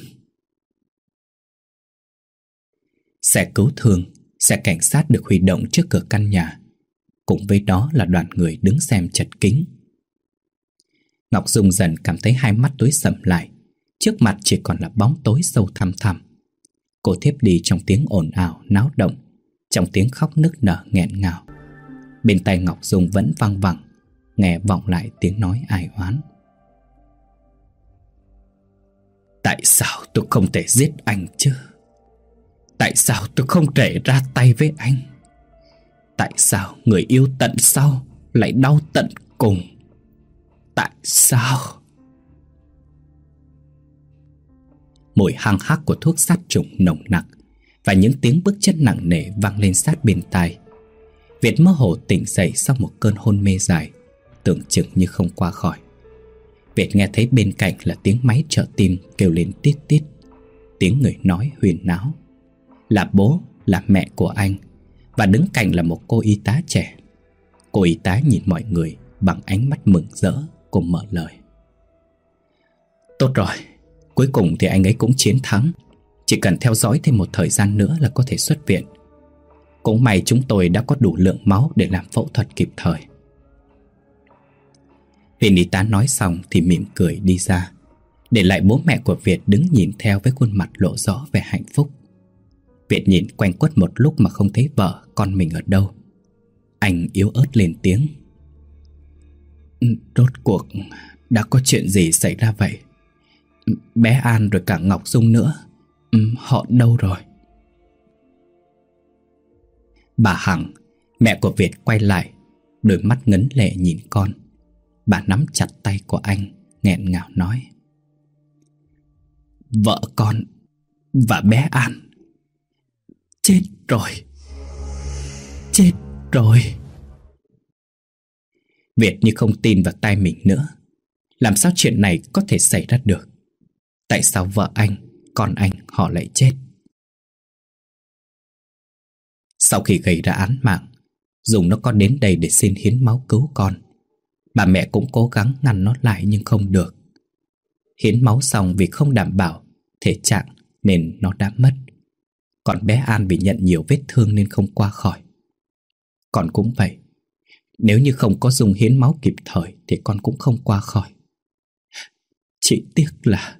Xe cứu thương, xe cảnh sát được huy động trước cửa căn nhà. Cùng với đó là đoàn người đứng xem chật kín. Ngọc Dung dần cảm thấy hai mắt tối sầm lại. Trước mặt chỉ còn là bóng tối sâu thăm thẳm. Cô thiếp đi trong tiếng ồn ào, náo động, trong tiếng khóc nức nở nghẹn ngào. Bên tai Ngọc Dung vẫn văng vẳng, nghe vọng lại tiếng nói ai oán. Tại sao tôi không thể giết anh chứ? Tại sao tôi không thể ra tay với anh? Tại sao người yêu tận sau lại đau tận cùng? Tại sao? Mùi hăng hắc của thuốc sát trùng nồng nặc và những tiếng bước chân nặng nề vang lên sát bên tai. Việt mơ hồ tỉnh dậy sau một cơn hôn mê dài, tưởng chừng như không qua khỏi. Việt nghe thấy bên cạnh là tiếng máy trợ tim kêu lên tít tít, tiếng người nói huyền náo. Là bố, là mẹ của anh, và đứng cạnh là một cô y tá trẻ. Cô y tá nhìn mọi người bằng ánh mắt mừng rỡ. Cô mở lời. Tốt rồi, cuối cùng thì anh ấy cũng chiến thắng. Chỉ cần theo dõi thêm một thời gian nữa là có thể xuất viện. Cũng may chúng tôi đã có đủ lượng máu để làm phẫu thuật kịp thời. Viên y tá nói xong thì mỉm cười đi ra, để lại bố mẹ của Việt đứng nhìn theo với khuôn mặt lộ rõ vẻ hạnh phúc. Việt nhìn quanh quất một lúc mà không thấy vợ con mình ở đâu. Anh yếu ớt lên tiếng: Rốt cuộc đã có chuyện gì xảy ra vậy? Bé An rồi cả Ngọc Dung nữa, họ đâu rồi? Bà Hằng, mẹ của Việt quay lại, đôi mắt ngấn lệ nhìn con. Bà nắm chặt tay của anh, nghẹn ngào nói: Vợ con và bé An chết rồi. Chết rồi. Việt như không tin vào tai mình nữa. Làm sao chuyện này có thể xảy ra được? Tại sao vợ anh, con anh họ lại chết? Sau khi gây ra án mạng, Dung nó có đến đây để xin hiến máu cứu con. Bà mẹ cũng cố gắng ngăn nó lại nhưng không được. Hiến máu xong vì không đảm bảo thể trạng nên nó đã mất. Còn bé An vì nhận nhiều vết thương nên không qua khỏi. Con cũng vậy. Nếu như không có Dung hiến máu kịp thời thì con cũng không qua khỏi. Chỉ tiếc là...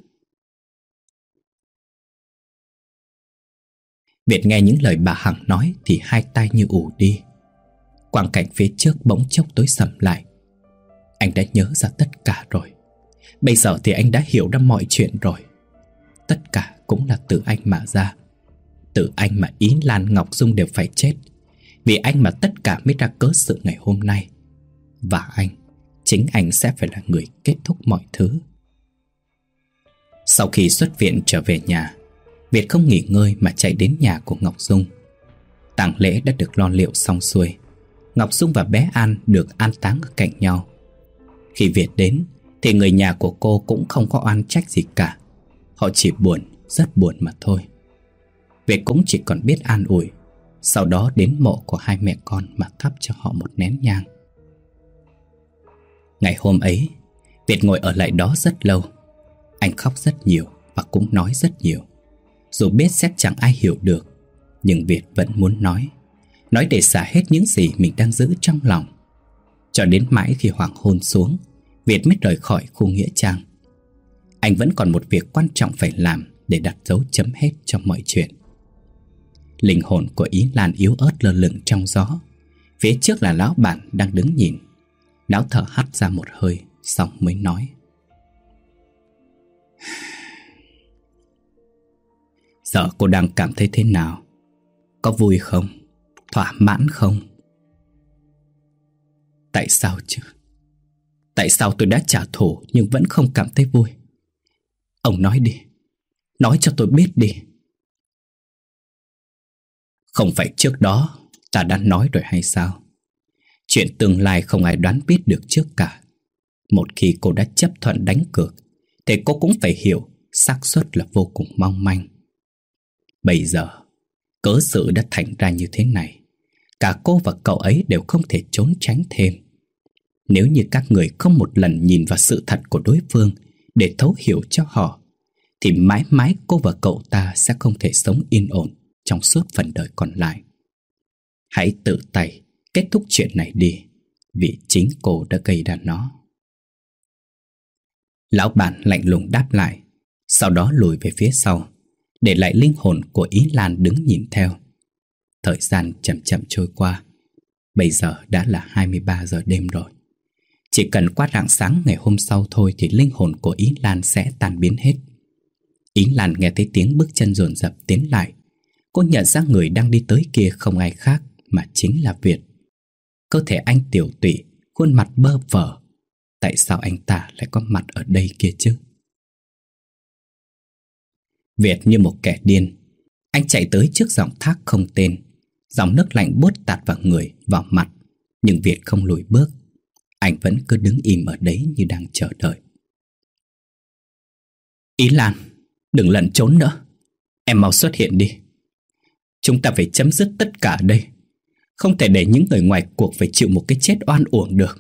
Việt nghe những lời bà Hằng nói thì hai tay như ù đi. Quang cảnh phía trước bỗng chốc tối sầm lại. Anh đã nhớ ra tất cả rồi. Bây giờ thì anh đã hiểu ra mọi chuyện rồi. Tất cả cũng là từ anh mà ra. Từ anh mà Ý Lan, Ngọc Dung đều phải chết. Vì anh mà tất cả mới ra cớ sự ngày hôm nay. Và anh, chính anh sẽ phải là người kết thúc mọi thứ. Sau khi xuất viện trở về nhà, Việt không nghỉ ngơi mà chạy đến nhà của Ngọc Dung. Tang lễ đã được lo liệu xong xuôi. Ngọc Dung và bé An được an táng ở cạnh nhau. Khi Việt đến thì người nhà của cô cũng không có oan trách gì cả. Họ chỉ buồn, rất buồn mà thôi. Việt cũng chỉ còn biết an ủi, sau đó đến mộ của hai mẹ con mà thắp cho họ một nén nhang. Ngày hôm ấy, Việt ngồi ở lại đó rất lâu. Anh khóc rất nhiều và cũng nói rất nhiều. Dù biết sẽ chẳng ai hiểu được, nhưng Việt vẫn muốn nói. Nói để xả hết những gì mình đang giữ trong lòng. Cho đến mãi khi hoàng hôn xuống, Việt mới rời khỏi khu nghĩa trang. Anh vẫn còn một việc quan trọng phải làm để đặt dấu chấm hết cho mọi chuyện. Linh hồn của Ý Lan yếu ớt lơ lửng trong gió. Phía trước là lão bản đang đứng nhìn. Lão thở hắt ra một hơi, xong mới nói: Giờ cô đang cảm thấy thế nào? Có vui không? Thỏa mãn không? Tại sao chứ? Tại sao tôi đã trả thù nhưng vẫn không cảm thấy vui? Ông nói đi. Nói cho tôi biết đi. Không phải trước đó ta đã nói rồi hay sao? Chuyện tương lai không ai đoán biết được trước cả. Một khi cô đã chấp thuận đánh cược thì cô cũng phải hiểu xác suất là vô cùng mong manh. Bây giờ cớ sự đã thành ra như thế này. Cả cô và cậu ấy đều không thể trốn tránh thêm. Nếu như các người không một lần nhìn vào sự thật của đối phương để thấu hiểu cho họ, thì mãi mãi cô và cậu ta sẽ không thể sống yên ổn trong suốt phần đời còn lại. Hãy tự tay kết thúc chuyện này đi, vì chính cô đã gây ra nó. Lão bản lạnh lùng đáp lại, sau đó lùi về phía sau, để lại linh hồn của Ý Lan đứng nhìn theo. Thời gian chậm chậm trôi qua. Bây giờ đã là hai mươi ba giờ đêm rồi. Chỉ cần qua rạng sáng ngày hôm sau thôi thì linh hồn của Ý Lan sẽ tan biến hết. Ý Lan nghe thấy tiếng bước chân dồn dập tiến lại. Cô nhận ra người đang đi tới kia không ai khác mà chính là Việt. Cơ thể anh tiểu tụy, khuôn mặt bơ phờ. Tại sao anh ta lại có mặt ở đây kia chứ? Việt như một kẻ điên. Anh chạy tới trước dòng thác không tên. Dòng nước lạnh buốt tạt vào người, vào mặt. Nhưng Việt không lùi bước. Anh vẫn cứ đứng im ở đấy như đang chờ đợi. Ý Lan, đừng lẩn trốn nữa. Em mau xuất hiện đi. Chúng ta phải chấm dứt tất cả đây. Không thể để những người ngoài cuộc phải chịu một cái chết oan uổng được.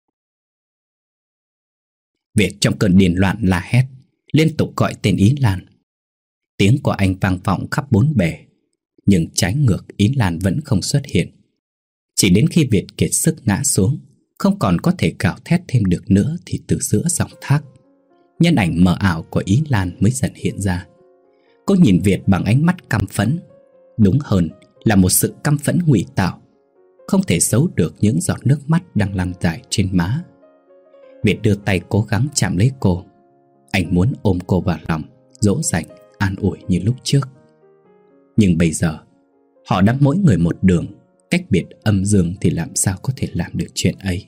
Việt trong cơn điên loạn la hét, liên tục gọi tên Ý Lan. Tiếng của anh vang vọng khắp bốn bề. Nhưng trái ngược, Ý Lan vẫn không xuất hiện. Chỉ đến khi Việt kiệt sức ngã xuống, không còn có thể gào thét thêm được nữa, thì từ giữa dòng thác, nhân ảnh mờ ảo của Ý Lan mới dần hiện ra. Cô nhìn Việt bằng ánh mắt căm phẫn. Đúng hơn là một sự căm phẫn ngụy tạo, không thể giấu được những giọt nước mắt đang lăn dài trên má. Việt đưa tay cố gắng chạm lấy cô. Anh muốn ôm cô vào lòng, dỗ dành, an ủi như lúc trước. Nhưng bây giờ họ đã mỗi người một đường, cách biệt âm dương, thì làm sao có thể làm được chuyện ấy.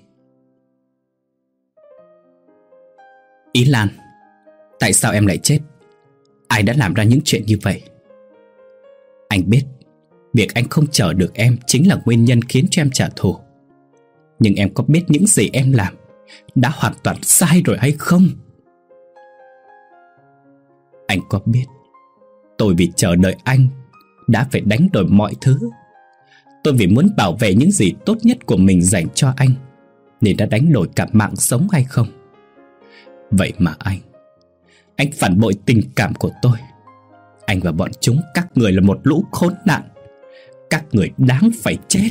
Ý Lan, tại sao em lại chết? Ai đã làm ra những chuyện như vậy? Anh biết việc anh không chờ được em chính là nguyên nhân khiến cho em trả thù. Nhưng em có biết những gì em làm đã hoàn toàn sai rồi hay không? Anh có biết tôi vì chờ đợi anh đã phải đánh đổi mọi thứ. Tôi vì muốn bảo vệ những gì tốt nhất của mình dành cho anh nên đã đánh đổi cả mạng sống hay không? Vậy mà anh Anh phản bội tình cảm của tôi. Anh và bọn chúng, các người là một lũ khốn nạn. Các người đáng phải chết.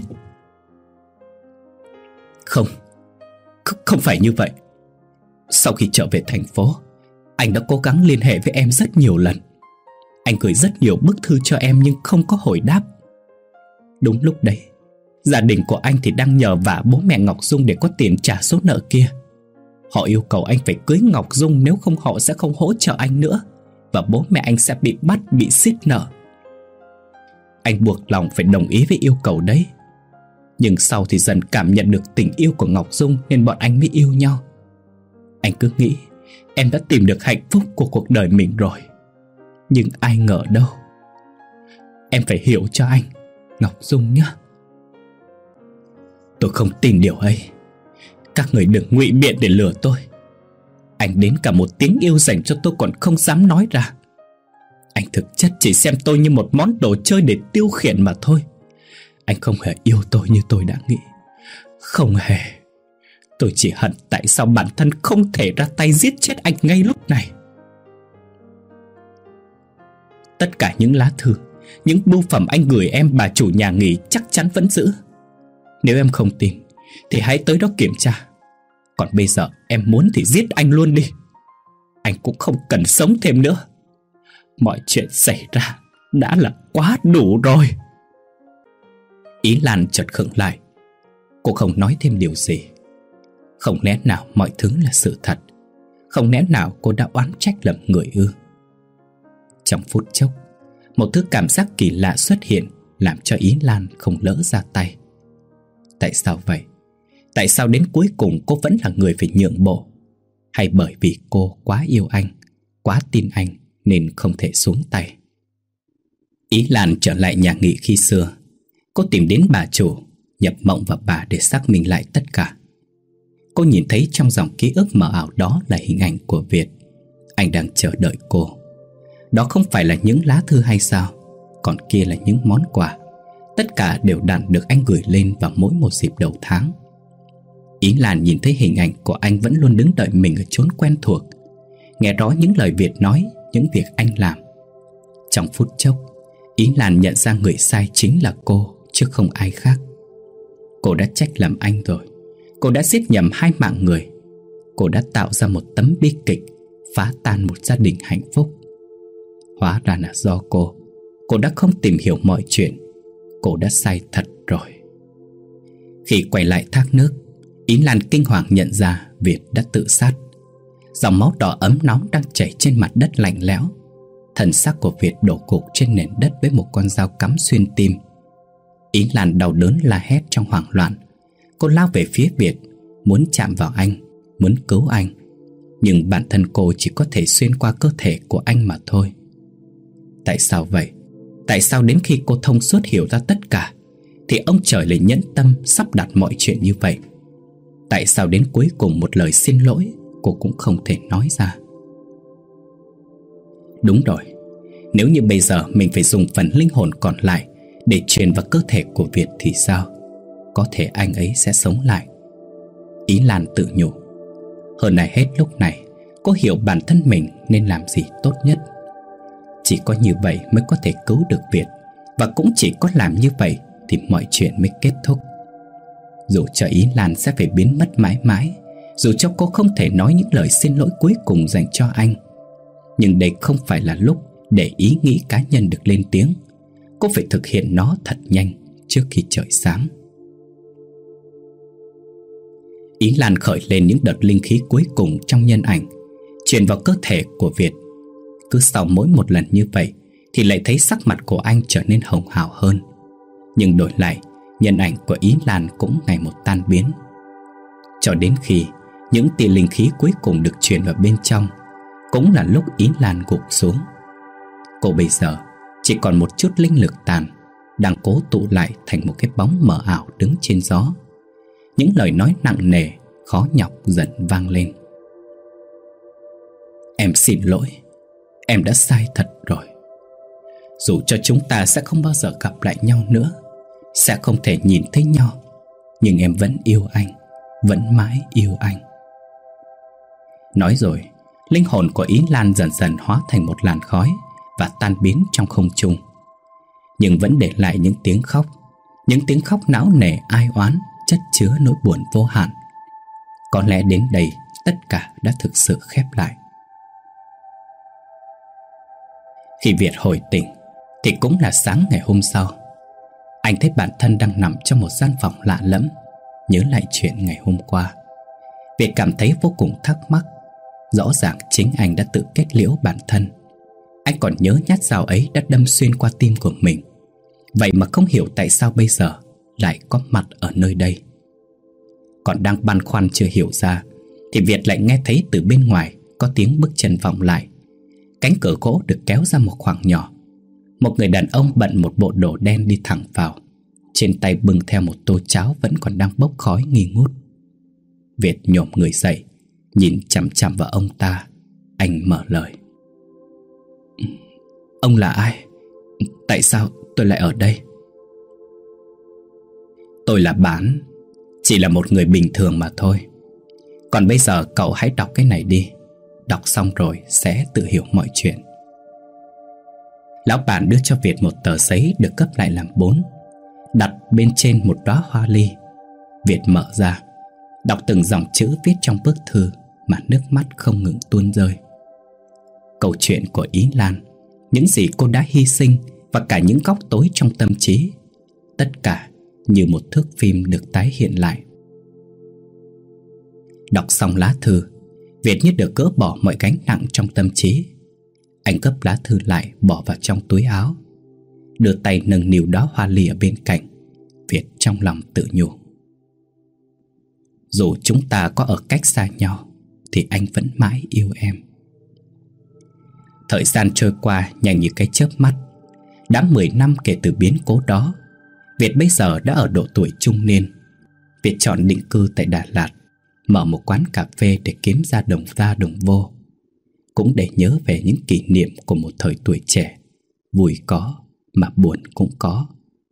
Không, không phải như vậy. Sau khi trở về thành phố, anh đã cố gắng liên hệ với em rất nhiều lần. Anh gửi rất nhiều bức thư cho em nhưng không có hồi đáp. Đúng lúc đấy, gia đình của anh thì đang nhờ vả bố mẹ Ngọc Dung để có tiền trả số nợ kia. Họ yêu cầu anh phải cưới Ngọc Dung, nếu không họ sẽ không hỗ trợ anh nữa, và bố mẹ anh sẽ bị bắt, bị xiết nợ. Anh buộc lòng phải đồng ý với yêu cầu đấy. Nhưng sau thì dần cảm nhận được tình yêu của Ngọc Dung nên bọn anh mới yêu nhau. Anh cứ nghĩ em đã tìm được hạnh phúc của cuộc đời mình rồi. Nhưng ai ngờ đâu. Em phải hiểu cho anh, Ngọc Dung nhé. Tôi không tin điều ấy. Các người đừng ngụy biện để lừa tôi. Anh đến cả một tiếng yêu dành cho tôi còn không dám nói ra. Anh thực chất chỉ xem tôi như một món đồ chơi để tiêu khiển mà thôi. Anh không hề yêu tôi như tôi đã nghĩ. Không hề. Tôi chỉ hận tại sao bản thân không thể ra tay giết chết anh ngay lúc này. Tất cả những lá thư, những bưu phẩm anh gửi em, bà chủ nhà nghỉ chắc chắn vẫn giữ. Nếu em không tin thì hãy tới đó kiểm tra. Còn bây giờ em muốn thì giết anh luôn đi. Anh cũng không cần sống thêm nữa. Mọi chuyện xảy ra đã là quá đủ rồi. Ý Lan chợt khựng lại. Cô không nói thêm điều gì. Không lẽ nào mọi thứ là sự thật? Không lẽ nào cô đã oán trách lầm người ư? Trong phút chốc, một thứ cảm giác kỳ lạ xuất hiện, làm cho Ý Lan không lỡ ra tay. Tại sao vậy? Tại sao đến cuối cùng cô vẫn là người phải nhượng bộ? Hay bởi vì cô quá yêu anh, quá tin anh nên không thể xuống tay? Ý Lan trở lại nhà nghỉ khi xưa. Cô tìm đến bà chủ, nhập mộng vào bà để xác minh lại tất cả. Cô nhìn thấy trong dòng ký ức mờ ảo đó là hình ảnh của Việt. Anh đang chờ đợi cô. Đó không phải là những lá thư hay sao? Còn kia là những món quà. Tất cả đều đặn được anh gửi lên vào mỗi một dịp đầu tháng. Ý Lan nhìn thấy hình ảnh của anh vẫn luôn đứng đợi mình ở chốn quen thuộc, nghe rõ những lời Việt nói, những việc anh làm. Trong phút chốc, Ý Lan nhận ra người sai chính là cô, chứ không ai khác. Cô đã trách lầm anh rồi. Cô đã giết nhầm hai mạng người. Cô đã tạo ra một tấm bi kịch, phá tan một gia đình hạnh phúc. Hóa ra là do cô. Cô đã không tìm hiểu mọi chuyện. Cô đã sai thật rồi. Khi quay lại thác nước, Ý Lan kinh hoàng nhận ra Việt đã tự sát. Dòng máu đỏ ấm nóng đang chảy trên mặt đất lạnh lẽo. Thân xác của Việt đổ gục trên nền đất với một con dao cắm xuyên tim. Ý Lan đau đớn la hét trong hoảng loạn. Cô lao về phía Việt, muốn chạm vào anh, muốn cứu anh. Nhưng bản thân cô chỉ có thể xuyên qua cơ thể của anh mà thôi. Tại sao vậy? Tại sao đến khi cô thông suốt hiểu ra tất cả thì ông trời lại nhẫn tâm sắp đặt mọi chuyện như vậy? Tại sao đến cuối cùng một lời xin lỗi cô cũng không thể nói ra? Đúng rồi, nếu như bây giờ mình phải dùng phần linh hồn còn lại để truyền vào cơ thể của Việt thì sao? Có thể anh ấy sẽ sống lại. Ý Lan tự nhủ. Hơn ai hết lúc này, cô hiểu bản thân mình nên làm gì tốt nhất. Chỉ có như vậy mới có thể cứu được Việt, Và cũng chỉ có làm như vậy thì mọi chuyện mới kết thúc. Dù cho Ý Lan sẽ phải biến mất mãi mãi, dù cho cô không thể nói những lời xin lỗi cuối cùng dành cho anh, nhưng đây không phải là lúc để ý nghĩ cá nhân được lên tiếng. Cô phải thực hiện nó thật nhanh trước khi trời sáng. Ý Lan khởi lên những đợt linh khí cuối cùng trong nhân ảnh, truyền vào cơ thể của Việt. Cứ sau mỗi một lần như vậy thì lại thấy sắc mặt của anh trở nên hồng hào hơn. Nhưng đổi lại, nhân ảnh của Ý Lan cũng ngày một tan biến, cho đến khi những tia linh khí cuối cùng được truyền vào bên trong, cũng là lúc Ý Lan gục xuống. Cô bây giờ chỉ còn một chút linh lực tàn, đang cố tụ lại thành một cái bóng mờ ảo đứng trên gió. Những lời nói nặng nề, khó nhọc dần vang lên. Em xin lỗi, em đã sai thật rồi. Dù cho chúng ta sẽ không bao giờ gặp lại nhau nữa, sẽ không thể nhìn thấy nhau, nhưng em vẫn yêu anh, vẫn mãi yêu anh. Nói rồi, linh hồn của Ý Lan dần dần hóa thành một làn khói và tan biến trong không trung. Nhưng vẫn để lại những tiếng khóc, những tiếng khóc não nề ai oán, chất chứa nỗi buồn vô hạn. Có lẽ đến đây tất cả đã thực sự khép lại. Khi Việt hồi tỉnh thì cũng là sáng ngày hôm sau. Anh thấy bản thân đang nằm trong một gian phòng lạ lẫm, nhớ lại chuyện ngày hôm qua. Việt cảm thấy vô cùng thắc mắc. Rõ ràng chính anh đã tự kết liễu bản thân. Anh còn nhớ nhát dao ấy đã đâm xuyên qua tim của mình. Vậy mà không hiểu tại sao bây giờ lại có mặt ở nơi đây. Còn đang băn khoăn chưa hiểu ra thì Việt lại nghe thấy từ bên ngoài có tiếng bước chân vọng lại. Cánh cửa gỗ được kéo ra một khoảng nhỏ. Một người đàn ông bận một bộ đồ đen đi thẳng vào, trên tay bưng theo một tô cháo vẫn còn đang bốc khói nghi ngút. Việt nhổm người dậy, nhìn chằm chằm vào ông ta. Anh mở lời. Ông là ai? Tại sao tôi lại ở đây? Tôi là Bán, chỉ là một người bình thường mà thôi. Còn bây giờ cậu hãy đọc cái này đi. Đọc xong rồi sẽ tự hiểu mọi chuyện. Lão Bản đưa cho Việt một tờ giấy được gấp lại làm bốn, đặt bên trên một đóa hoa ly. Việt mở ra, đọc từng dòng chữ viết trong bức thư mà nước mắt không ngừng tuôn rơi. Câu chuyện của Ý Lan, những gì cô đã hy sinh và cả những góc tối trong tâm trí, tất cả như một thước phim được tái hiện lại. Đọc xong lá thư, Việt như được gỡ bỏ mọi gánh nặng trong tâm trí. Anh gấp lá thư lại bỏ vào trong túi áo, đưa tay nâng niu đóa hoa ly ở bên cạnh. Việt trong lòng tự nhủ. Dù chúng ta có ở cách xa nhau thì anh vẫn mãi yêu em. Thời gian trôi qua nhanh như cái chớp mắt. Đã mười năm kể từ biến cố đó. Việt bây giờ đã ở độ tuổi trung niên. Việt chọn định cư tại Đà Lạt, mở một quán cà phê để kiếm ra đồng ra đồng vô, cũng để nhớ về những kỷ niệm của một thời tuổi trẻ, vui có mà buồn cũng có.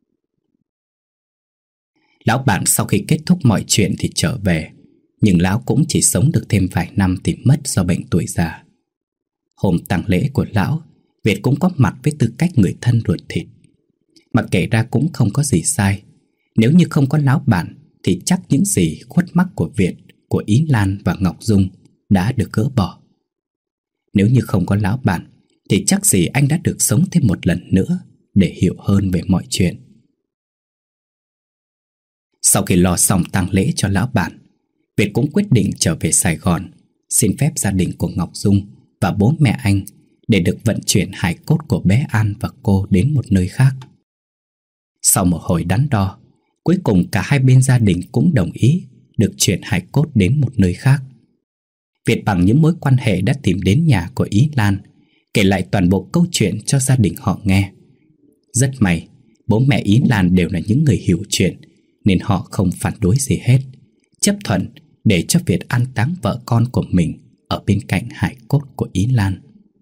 Lão Bản sau khi kết thúc mọi chuyện thì trở về, nhưng lão cũng chỉ sống được thêm vài năm thì mất do bệnh tuổi già. Hôm tang lễ của lão, Việt cũng có mặt với tư cách người thân ruột thịt. Mà kể ra cũng không có gì sai. Nếu như không có lão Bản thì chắc những gì khuất mắc của Việt, của Ý Lan và Ngọc Dung đã được gỡ bỏ. Nếu như không có lão Bản thì chắc gì anh đã được sống thêm một lần nữa để hiểu hơn về mọi chuyện. Sau khi lo xong tang lễ cho lão Bản, Việt cũng quyết định trở về Sài Gòn, xin phép gia đình của Ngọc Dung và bố mẹ anh để được vận chuyển hài cốt của bé An và cô đến một nơi khác. Sau một hồi đắn đo, cuối cùng cả hai bên gia đình cũng đồng ý được chuyển hài cốt đến một nơi khác. Việt bằng những mối quan hệ đã tìm đến nhà của Ý Lan, kể lại toàn bộ câu chuyện cho gia đình họ nghe. Rất may, bố mẹ Ý Lan đều là những người hiểu chuyện, nên họ không phản đối gì hết, chấp thuận để cho Việt an táng vợ con của mình ở bên cạnh hài cốt của Ý Lan.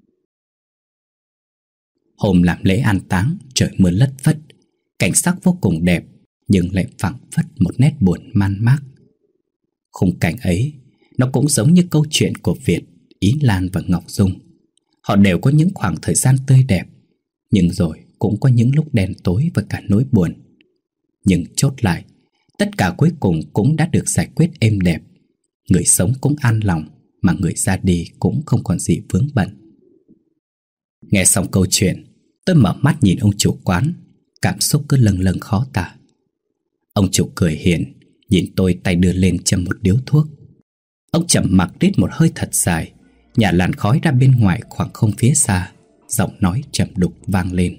Hôm làm lễ an táng, trời mưa lất phất, cảnh sắc vô cùng đẹp, nhưng lại phảng phất một nét buồn man mác. Khung cảnh ấy, nó cũng giống như câu chuyện của Việt, Ý Lan và Ngọc Dung. Họ đều có những khoảng thời gian tươi đẹp, nhưng rồi cũng có những lúc đen tối và cả nỗi buồn. Nhưng chốt lại, tất cả cuối cùng cũng đã được giải quyết êm đẹp. Người sống cũng an lòng, mà người ra đi cũng không còn gì vướng bận. Nghe xong câu chuyện, tôi mở mắt nhìn ông chủ quán, cảm xúc cứ lâng lâng khó tả. Ông chủ cười hiền, nhìn tôi tay đưa lên châm một điếu thuốc. Ông chậm mặc rít một hơi thật dài, nhả làn khói ra bên ngoài khoảng không phía xa. Giọng nói trầm đục vang lên.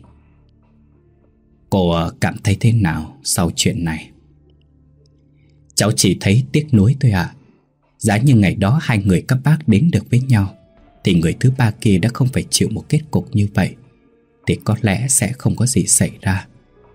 Cô cảm thấy thế nào sau chuyện này? Cháu chỉ thấy tiếc nuối thôi ạ. Giá như ngày đó hai người các bác đến được với nhau, thì người thứ ba kia đã không phải chịu một kết cục như vậy, thì có lẽ sẽ không có gì xảy ra.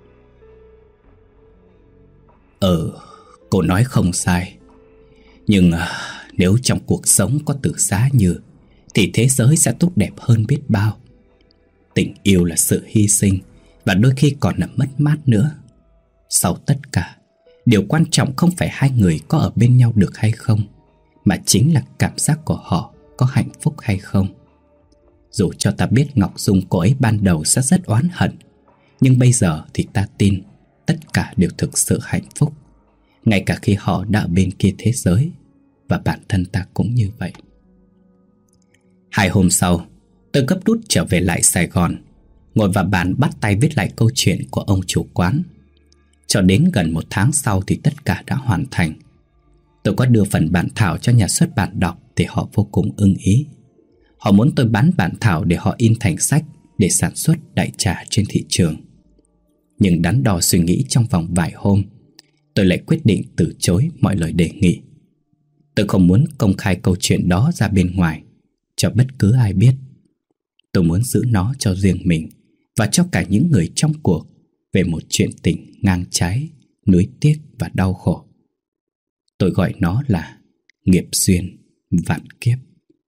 Ừ, cô nói không sai. Nhưng nếu trong cuộc sống có từ giá như, thì thế giới sẽ tốt đẹp hơn biết bao. Tình yêu là sự hy sinh, và đôi khi còn là mất mát nữa. Sau tất cả, điều quan trọng không phải hai người có ở bên nhau được hay không, mà chính là cảm giác của họ có hạnh phúc hay không. Dù cho ta biết Ngọc Dung cô ấy ban đầu sẽ rất oán hận, nhưng bây giờ thì ta tin tất cả đều thực sự hạnh phúc, ngay cả khi họ đã ở bên kia thế giới. Và bản thân ta cũng như vậy. Hai hôm sau, tôi gấp rút trở về lại Sài Gòn, ngồi vào bàn bắt tay viết lại câu chuyện của ông chủ quán. Cho đến gần một tháng sau thì tất cả đã hoàn thành. Tôi có đưa phần bản thảo cho nhà xuất bản đọc thì họ vô cùng ưng ý. Họ muốn tôi bán bản thảo để họ in thành sách để sản xuất đại trà trên thị trường. Nhưng đắn đo suy nghĩ trong vòng vài hôm, tôi lại quyết định từ chối mọi lời đề nghị. Tôi không muốn công khai câu chuyện đó ra bên ngoài cho bất cứ ai biết. Tôi muốn giữ nó cho riêng mình và cho cả những người trong cuộc về một chuyện tình ngang trái, nuối tiếc và đau khổ. Tôi gọi nó là nghiệp duyên vạn kiếp.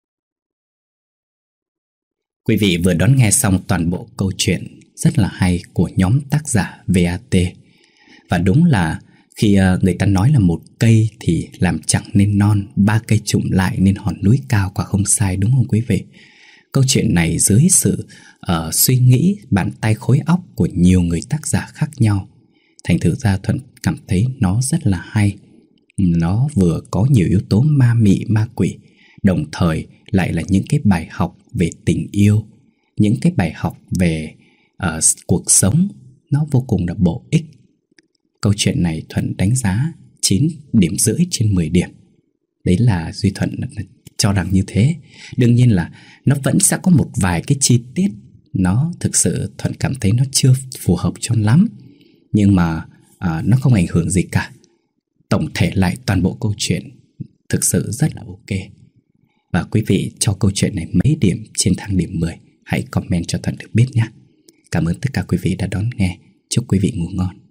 Quý vị vừa đón nghe xong toàn bộ câu chuyện rất là hay của nhóm tác giả vê a tê. Và đúng là khi người ta nói là một cây thì làm chẳng nên non, ba cây chụm lại nên hòn núi cao, quả không sai, đúng không quý vị? Câu chuyện này dưới sự uh, suy nghĩ, bàn tay khối óc của nhiều người tác giả khác nhau. Thành thử ra Thuận cảm thấy nó rất là hay. Nó vừa có nhiều yếu tố ma mị, ma quỷ, đồng thời lại là những cái bài học về tình yêu, những cái bài học về uh, cuộc sống. Nó vô cùng là bổ ích. Câu chuyện này Thuận đánh giá chín điểm rưỡi trên mười điểm. Đấy là Duy Thuận cho rằng như thế. Đương nhiên là nó vẫn sẽ có một vài cái chi tiết nó thực sự Thuận cảm thấy nó chưa phù hợp cho lắm. Nhưng mà à, nó không ảnh hưởng gì cả. Tổng thể lại toàn bộ câu chuyện thực sự rất là ok. Và quý vị cho câu chuyện này mấy điểm trên thang điểm mười, hãy comment cho Thuận được biết nhé. Cảm ơn tất cả quý vị đã đón nghe. Chúc quý vị ngủ ngon.